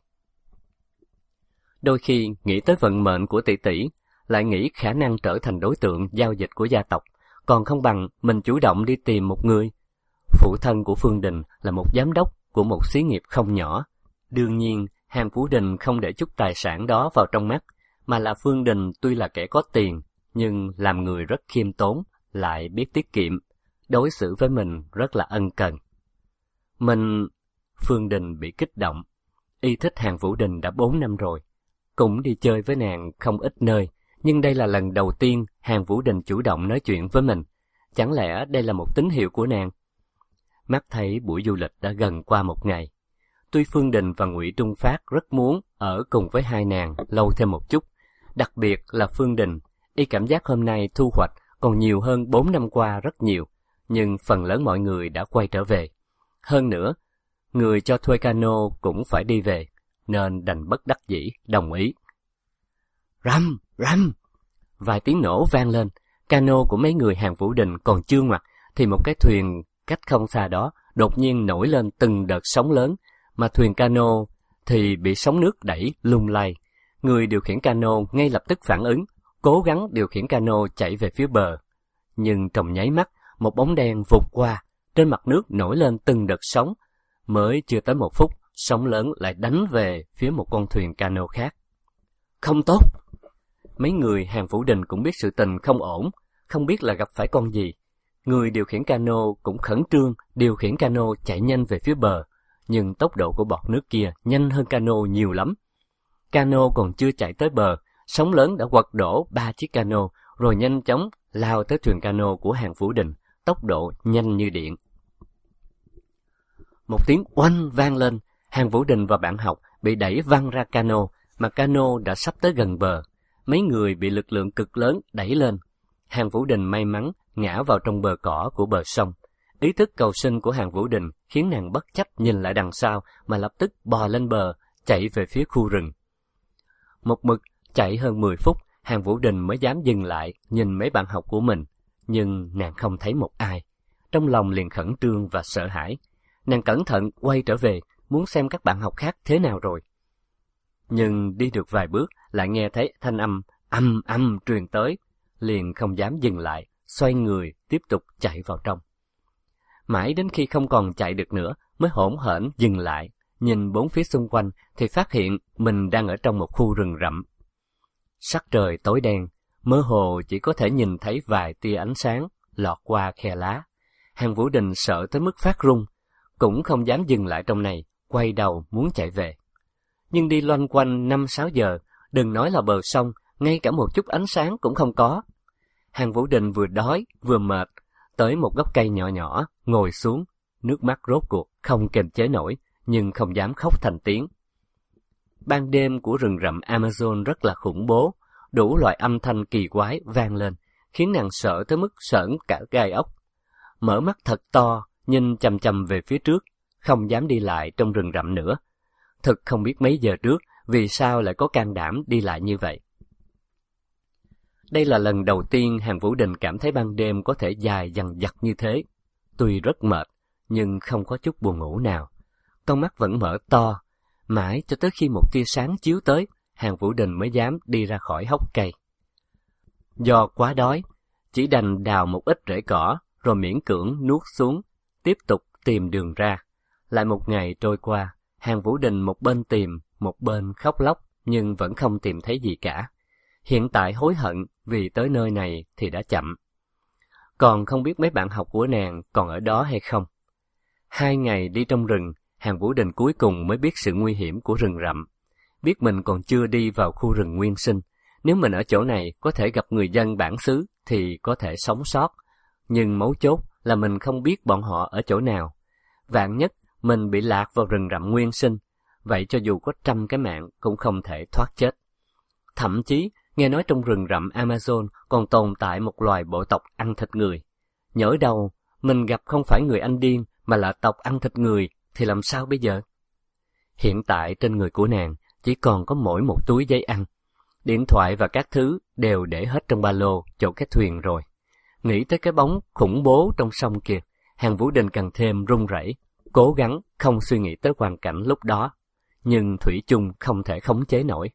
Đôi khi nghĩ tới vận mệnh của tỷ tỷ, lại nghĩ khả năng trở thành đối tượng giao dịch của gia tộc, còn không bằng mình chủ động đi tìm một người. Phụ thân của Phương Đình là một giám đốc của một xí nghiệp không nhỏ. Đương nhiên, Hàn Vũ Đình không để chút tài sản đó vào trong mắt, mà là Phương Đình tuy là kẻ có tiền, nhưng làm người rất khiêm tốn, lại biết tiết kiệm, đối xử với mình rất là ân cần. Mình... Phương Đình bị kích động. Y thích Hàn Vũ Đình đã bốn năm rồi, cũng đi chơi với nàng không ít nơi, nhưng đây là lần đầu tiên Hàn Vũ Đình chủ động nói chuyện với mình. Chẳng lẽ đây là một tín hiệu của nàng? Mắt thấy buổi du lịch đã gần qua một ngày. Tuy Phương Đình và Ngụy Trung Phát rất muốn ở cùng với hai nàng lâu thêm một chút, đặc biệt là Phương Đình, y cảm giác hôm nay thu hoạch còn nhiều hơn bốn năm qua rất nhiều, nhưng phần lớn mọi người đã quay trở về. Hơn nữa, người cho thuê cano cũng phải đi về, nên đành bất đắc dĩ đồng ý. Rầm, rầm! Vài tiếng nổ vang lên, cano của mấy người Hàn Vũ Đình còn chưa ngoặt, thì một cái thuyền cách không xa đó đột nhiên nổi lên từng đợt sóng lớn, mà thuyền cano thì bị sóng nước đẩy lung lay. Người điều khiển cano ngay lập tức phản ứng, cố gắng điều khiển cano chạy về phía bờ. Nhưng trong nháy mắt, một bóng đen vụt qua, trên mặt nước nổi lên từng đợt sóng. Mới chưa tới một phút, sóng lớn lại đánh về phía một con thuyền cano khác. Không tốt! Mấy người Hàn Vũ Đình cũng biết sự tình không ổn, không biết là gặp phải con gì. Người điều khiển cano cũng khẩn trương điều khiển cano chạy nhanh về phía bờ, nhưng tốc độ của bọt nước kia nhanh hơn cano nhiều lắm. Cano còn chưa chạy tới bờ, sóng lớn đã quật đổ ba chiếc cano, rồi nhanh chóng lao tới thuyền cano của Hàn Vũ Đình, tốc độ nhanh như điện. Một tiếng oanh vang lên, Hàn Vũ Đình và bạn học bị đẩy văng ra cano, mà cano đã sắp tới gần bờ. Mấy người bị lực lượng cực lớn đẩy lên. Hàn Vũ Đình may mắn ngã vào trong bờ cỏ của bờ sông. Ý thức cầu sinh của Hàn Vũ Đình khiến nàng bất chấp nhìn lại đằng sau mà lập tức bò lên bờ, chạy về phía khu rừng. Một mực chạy hơn mười phút, Hàn Vũ Đình mới dám dừng lại nhìn mấy bạn học của mình, nhưng nàng không thấy một ai. Trong lòng liền khẩn trương và sợ hãi. Nàng cẩn thận quay trở về, muốn xem các bạn học khác thế nào rồi. Nhưng đi được vài bước lại nghe thấy thanh âm âm âm truyền tới, liền không dám dừng lại, xoay người tiếp tục chạy vào trong. Mãi đến khi không còn chạy được nữa mới hỗn hển dừng lại, nhìn bốn phía xung quanh thì phát hiện mình đang ở trong một khu rừng rậm. Sắc trời tối đen, mơ hồ chỉ có thể nhìn thấy vài tia ánh sáng lọt qua khe lá. Hàn Vũ Đình sợ tới mức phát run, cũng không dám dừng lại trong này, quay đầu muốn chạy về. Nhưng đi loanh quanh năm sáu giờ, đừng nói là bờ sông, ngay cả một chút ánh sáng cũng không có. Hàn Vũ Đình vừa đói vừa mệt, tới một gốc cây nhỏ nhỏ, ngồi xuống, nước mắt rốt cuộc không kiềm chế nổi, nhưng không dám khóc thành tiếng. Ban đêm của rừng rậm Amazon rất là khủng bố, đủ loại âm thanh kỳ quái vang lên, khiến nàng sợ tới mức sởn cả gai ốc. Mở mắt thật to, nhìn chằm chằm về phía trước, không dám đi lại trong rừng rậm nữa. Thực không biết mấy giờ trước, vì sao lại có can đảm đi lại như vậy. Đây là lần đầu tiên Hàn Vũ Đình cảm thấy ban đêm có thể dài dằng dặc như thế. Tuy rất mệt, nhưng không có chút buồn ngủ nào. Con mắt vẫn mở to, mãi cho tới khi một tia sáng chiếu tới, Hàn Vũ Đình mới dám đi ra khỏi hốc cây. Do quá đói, chỉ đành đào một ít rễ cỏ, rồi miễn cưỡng nuốt xuống, tiếp tục tìm đường ra. Lại một ngày trôi qua, Hàn Vũ Đình một bên tìm, một bên khóc lóc, nhưng vẫn không tìm thấy gì cả. Hiện tại hối hận vì tới nơi này thì đã chậm. Còn không biết mấy bạn học của nàng còn ở đó hay không. Hai ngày đi trong rừng, Hàn Vũ Đình cuối cùng mới biết sự nguy hiểm của rừng rậm. Biết mình còn chưa đi vào khu rừng nguyên sinh. Nếu mình ở chỗ này có thể gặp người dân bản xứ thì có thể sống sót. Nhưng mấu chốt là mình không biết bọn họ ở chỗ nào. Vạn nhất mình bị lạc vào rừng rậm nguyên sinh, vậy cho dù có trăm cái mạng cũng không thể thoát chết. Thậm chí, nghe nói trong rừng rậm Amazon còn tồn tại một loài bộ tộc ăn thịt người. Nhỡ đâu, mình gặp không phải người Anh điên mà là tộc ăn thịt người, thì làm sao bây giờ? Hiện tại trên người của nàng chỉ còn có mỗi một túi giấy ăn. Điện thoại và các thứ đều để hết trong ba lô chỗ cái thuyền rồi. Nghĩ tới cái bóng khủng bố trong sông kia, Hàn Vũ Đình càng thêm run rẩy, cố gắng không suy nghĩ tới hoàn cảnh lúc đó, nhưng thủy chung không thể khống chế nổi.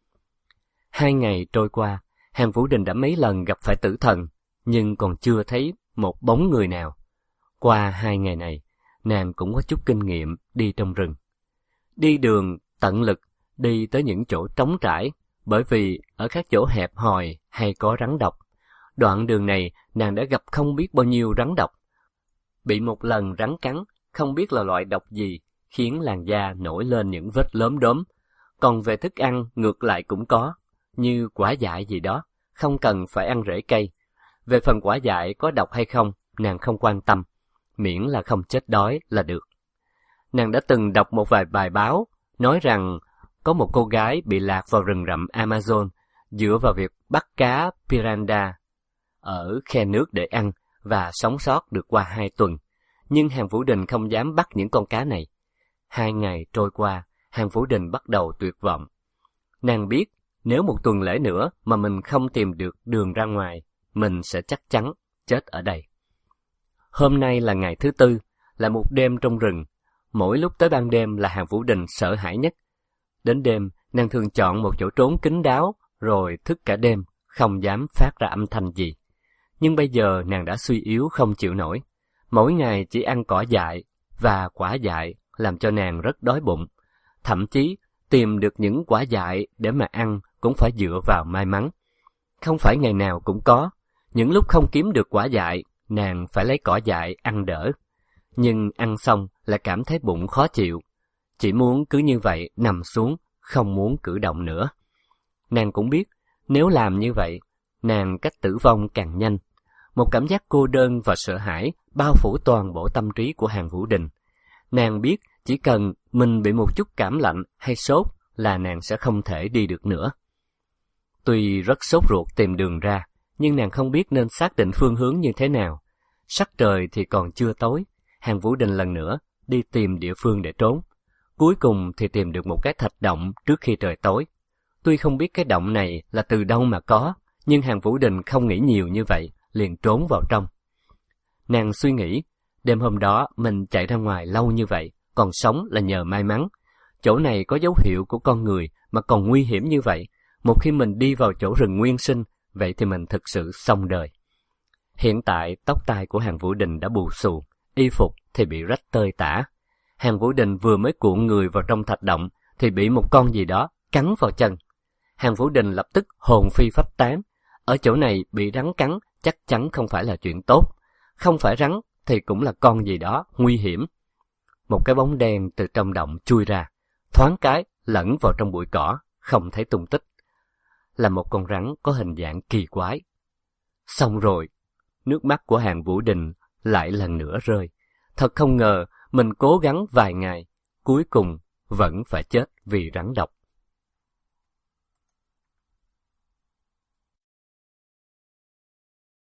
Hai ngày trôi qua, Hàn Vũ Đình đã mấy lần gặp phải tử thần, nhưng còn chưa thấy một bóng người nào. Qua hai ngày này, nàng cũng có chút kinh nghiệm đi trong rừng. Đi đường tận lực đi tới những chỗ trống trải, bởi vì ở các chỗ hẹp hòi hay có rắn độc. Đoạn đường này nàng đã gặp không biết bao nhiêu rắn độc. Bị một lần rắn cắn, không biết là loại độc gì, khiến làn da nổi lên những vết lốm đốm. Còn về thức ăn ngược lại cũng có, như quả dại gì đó, không cần phải ăn rễ cây. Về phần quả dại có độc hay không, nàng không quan tâm, miễn là không chết đói là được. Nàng đã từng đọc một vài bài báo, nói rằng có một cô gái bị lạc vào rừng rậm Amazon dựa vào việc bắt cá piranha ở khe nước để ăn và sống sót được qua hai tuần. Nhưng Hàn Vũ Đình không dám bắt những con cá này. Hai ngày trôi qua, Hàn Vũ Đình bắt đầu tuyệt vọng. Nàng biết nếu một tuần lễ nữa mà mình không tìm được đường ra ngoài, mình sẽ chắc chắn chết ở đây. Hôm nay là ngày thứ tư, là một đêm trong rừng. Mỗi lúc tới ban đêm là Hàn Vũ Đình sợ hãi nhất. Đến đêm, nàng thường chọn một chỗ trốn kín đáo, rồi thức cả đêm, không dám phát ra âm thanh gì. Nhưng bây giờ nàng đã suy yếu không chịu nổi. Mỗi ngày chỉ ăn cỏ dại và quả dại làm cho nàng rất đói bụng. Thậm chí tìm được những quả dại để mà ăn cũng phải dựa vào may mắn. Không phải ngày nào cũng có, Những lúc không kiếm được quả dại, nàng phải lấy cỏ dại ăn đỡ. Nhưng ăn xong lại cảm thấy bụng khó chịu. Chỉ muốn cứ như vậy nằm xuống, không muốn cử động nữa. Nàng cũng biết, nếu làm như vậy, nàng cách tử vong càng nhanh. Một cảm giác cô đơn và sợ hãi bao phủ toàn bộ tâm trí của Hàn Vũ Đình. Nàng biết chỉ cần mình bị một chút cảm lạnh hay sốt là nàng sẽ không thể đi được nữa. Tuy rất sốt ruột tìm đường ra, nhưng nàng không biết nên xác định phương hướng như thế nào. Sắc trời thì còn chưa tối, Hàn Vũ Đình lần nữa đi tìm địa phương để trốn. Cuối cùng thì tìm được một cái thạch động trước khi trời tối. Tuy không biết cái động này là từ đâu mà có, nhưng Hàn Vũ Đình không nghĩ nhiều như vậy, liền trốn vào trong. Nàng suy nghĩ, đêm hôm đó mình chạy ra ngoài lâu như vậy, còn sống là nhờ may mắn. Chỗ này có dấu hiệu của con người mà còn nguy hiểm như vậy. Một khi mình đi vào chỗ rừng nguyên sinh, vậy thì mình thực sự xong đời. Hiện tại tóc tai của Hàn Vũ Đình đã bù xù, y phục thì bị rách tơi tả. Hàn Vũ Đình vừa mới cuộn người vào trong thạch động thì bị một con gì đó cắn vào chân. Hàn Vũ Đình lập tức hồn phi phách tán. Ở chỗ này bị rắn cắn chắc chắn không phải là chuyện tốt. Không phải rắn thì cũng là con gì đó nguy hiểm. Một cái bóng đen từ trong động chui ra, thoáng cái lẫn vào trong bụi cỏ, không thấy tung tích. Là một con rắn có hình dạng kỳ quái. Xong rồi, nước mắt của Hàn Vũ Đình lại lần nữa rơi. Thật không ngờ mình cố gắng vài ngày, cuối cùng vẫn phải chết vì rắn độc.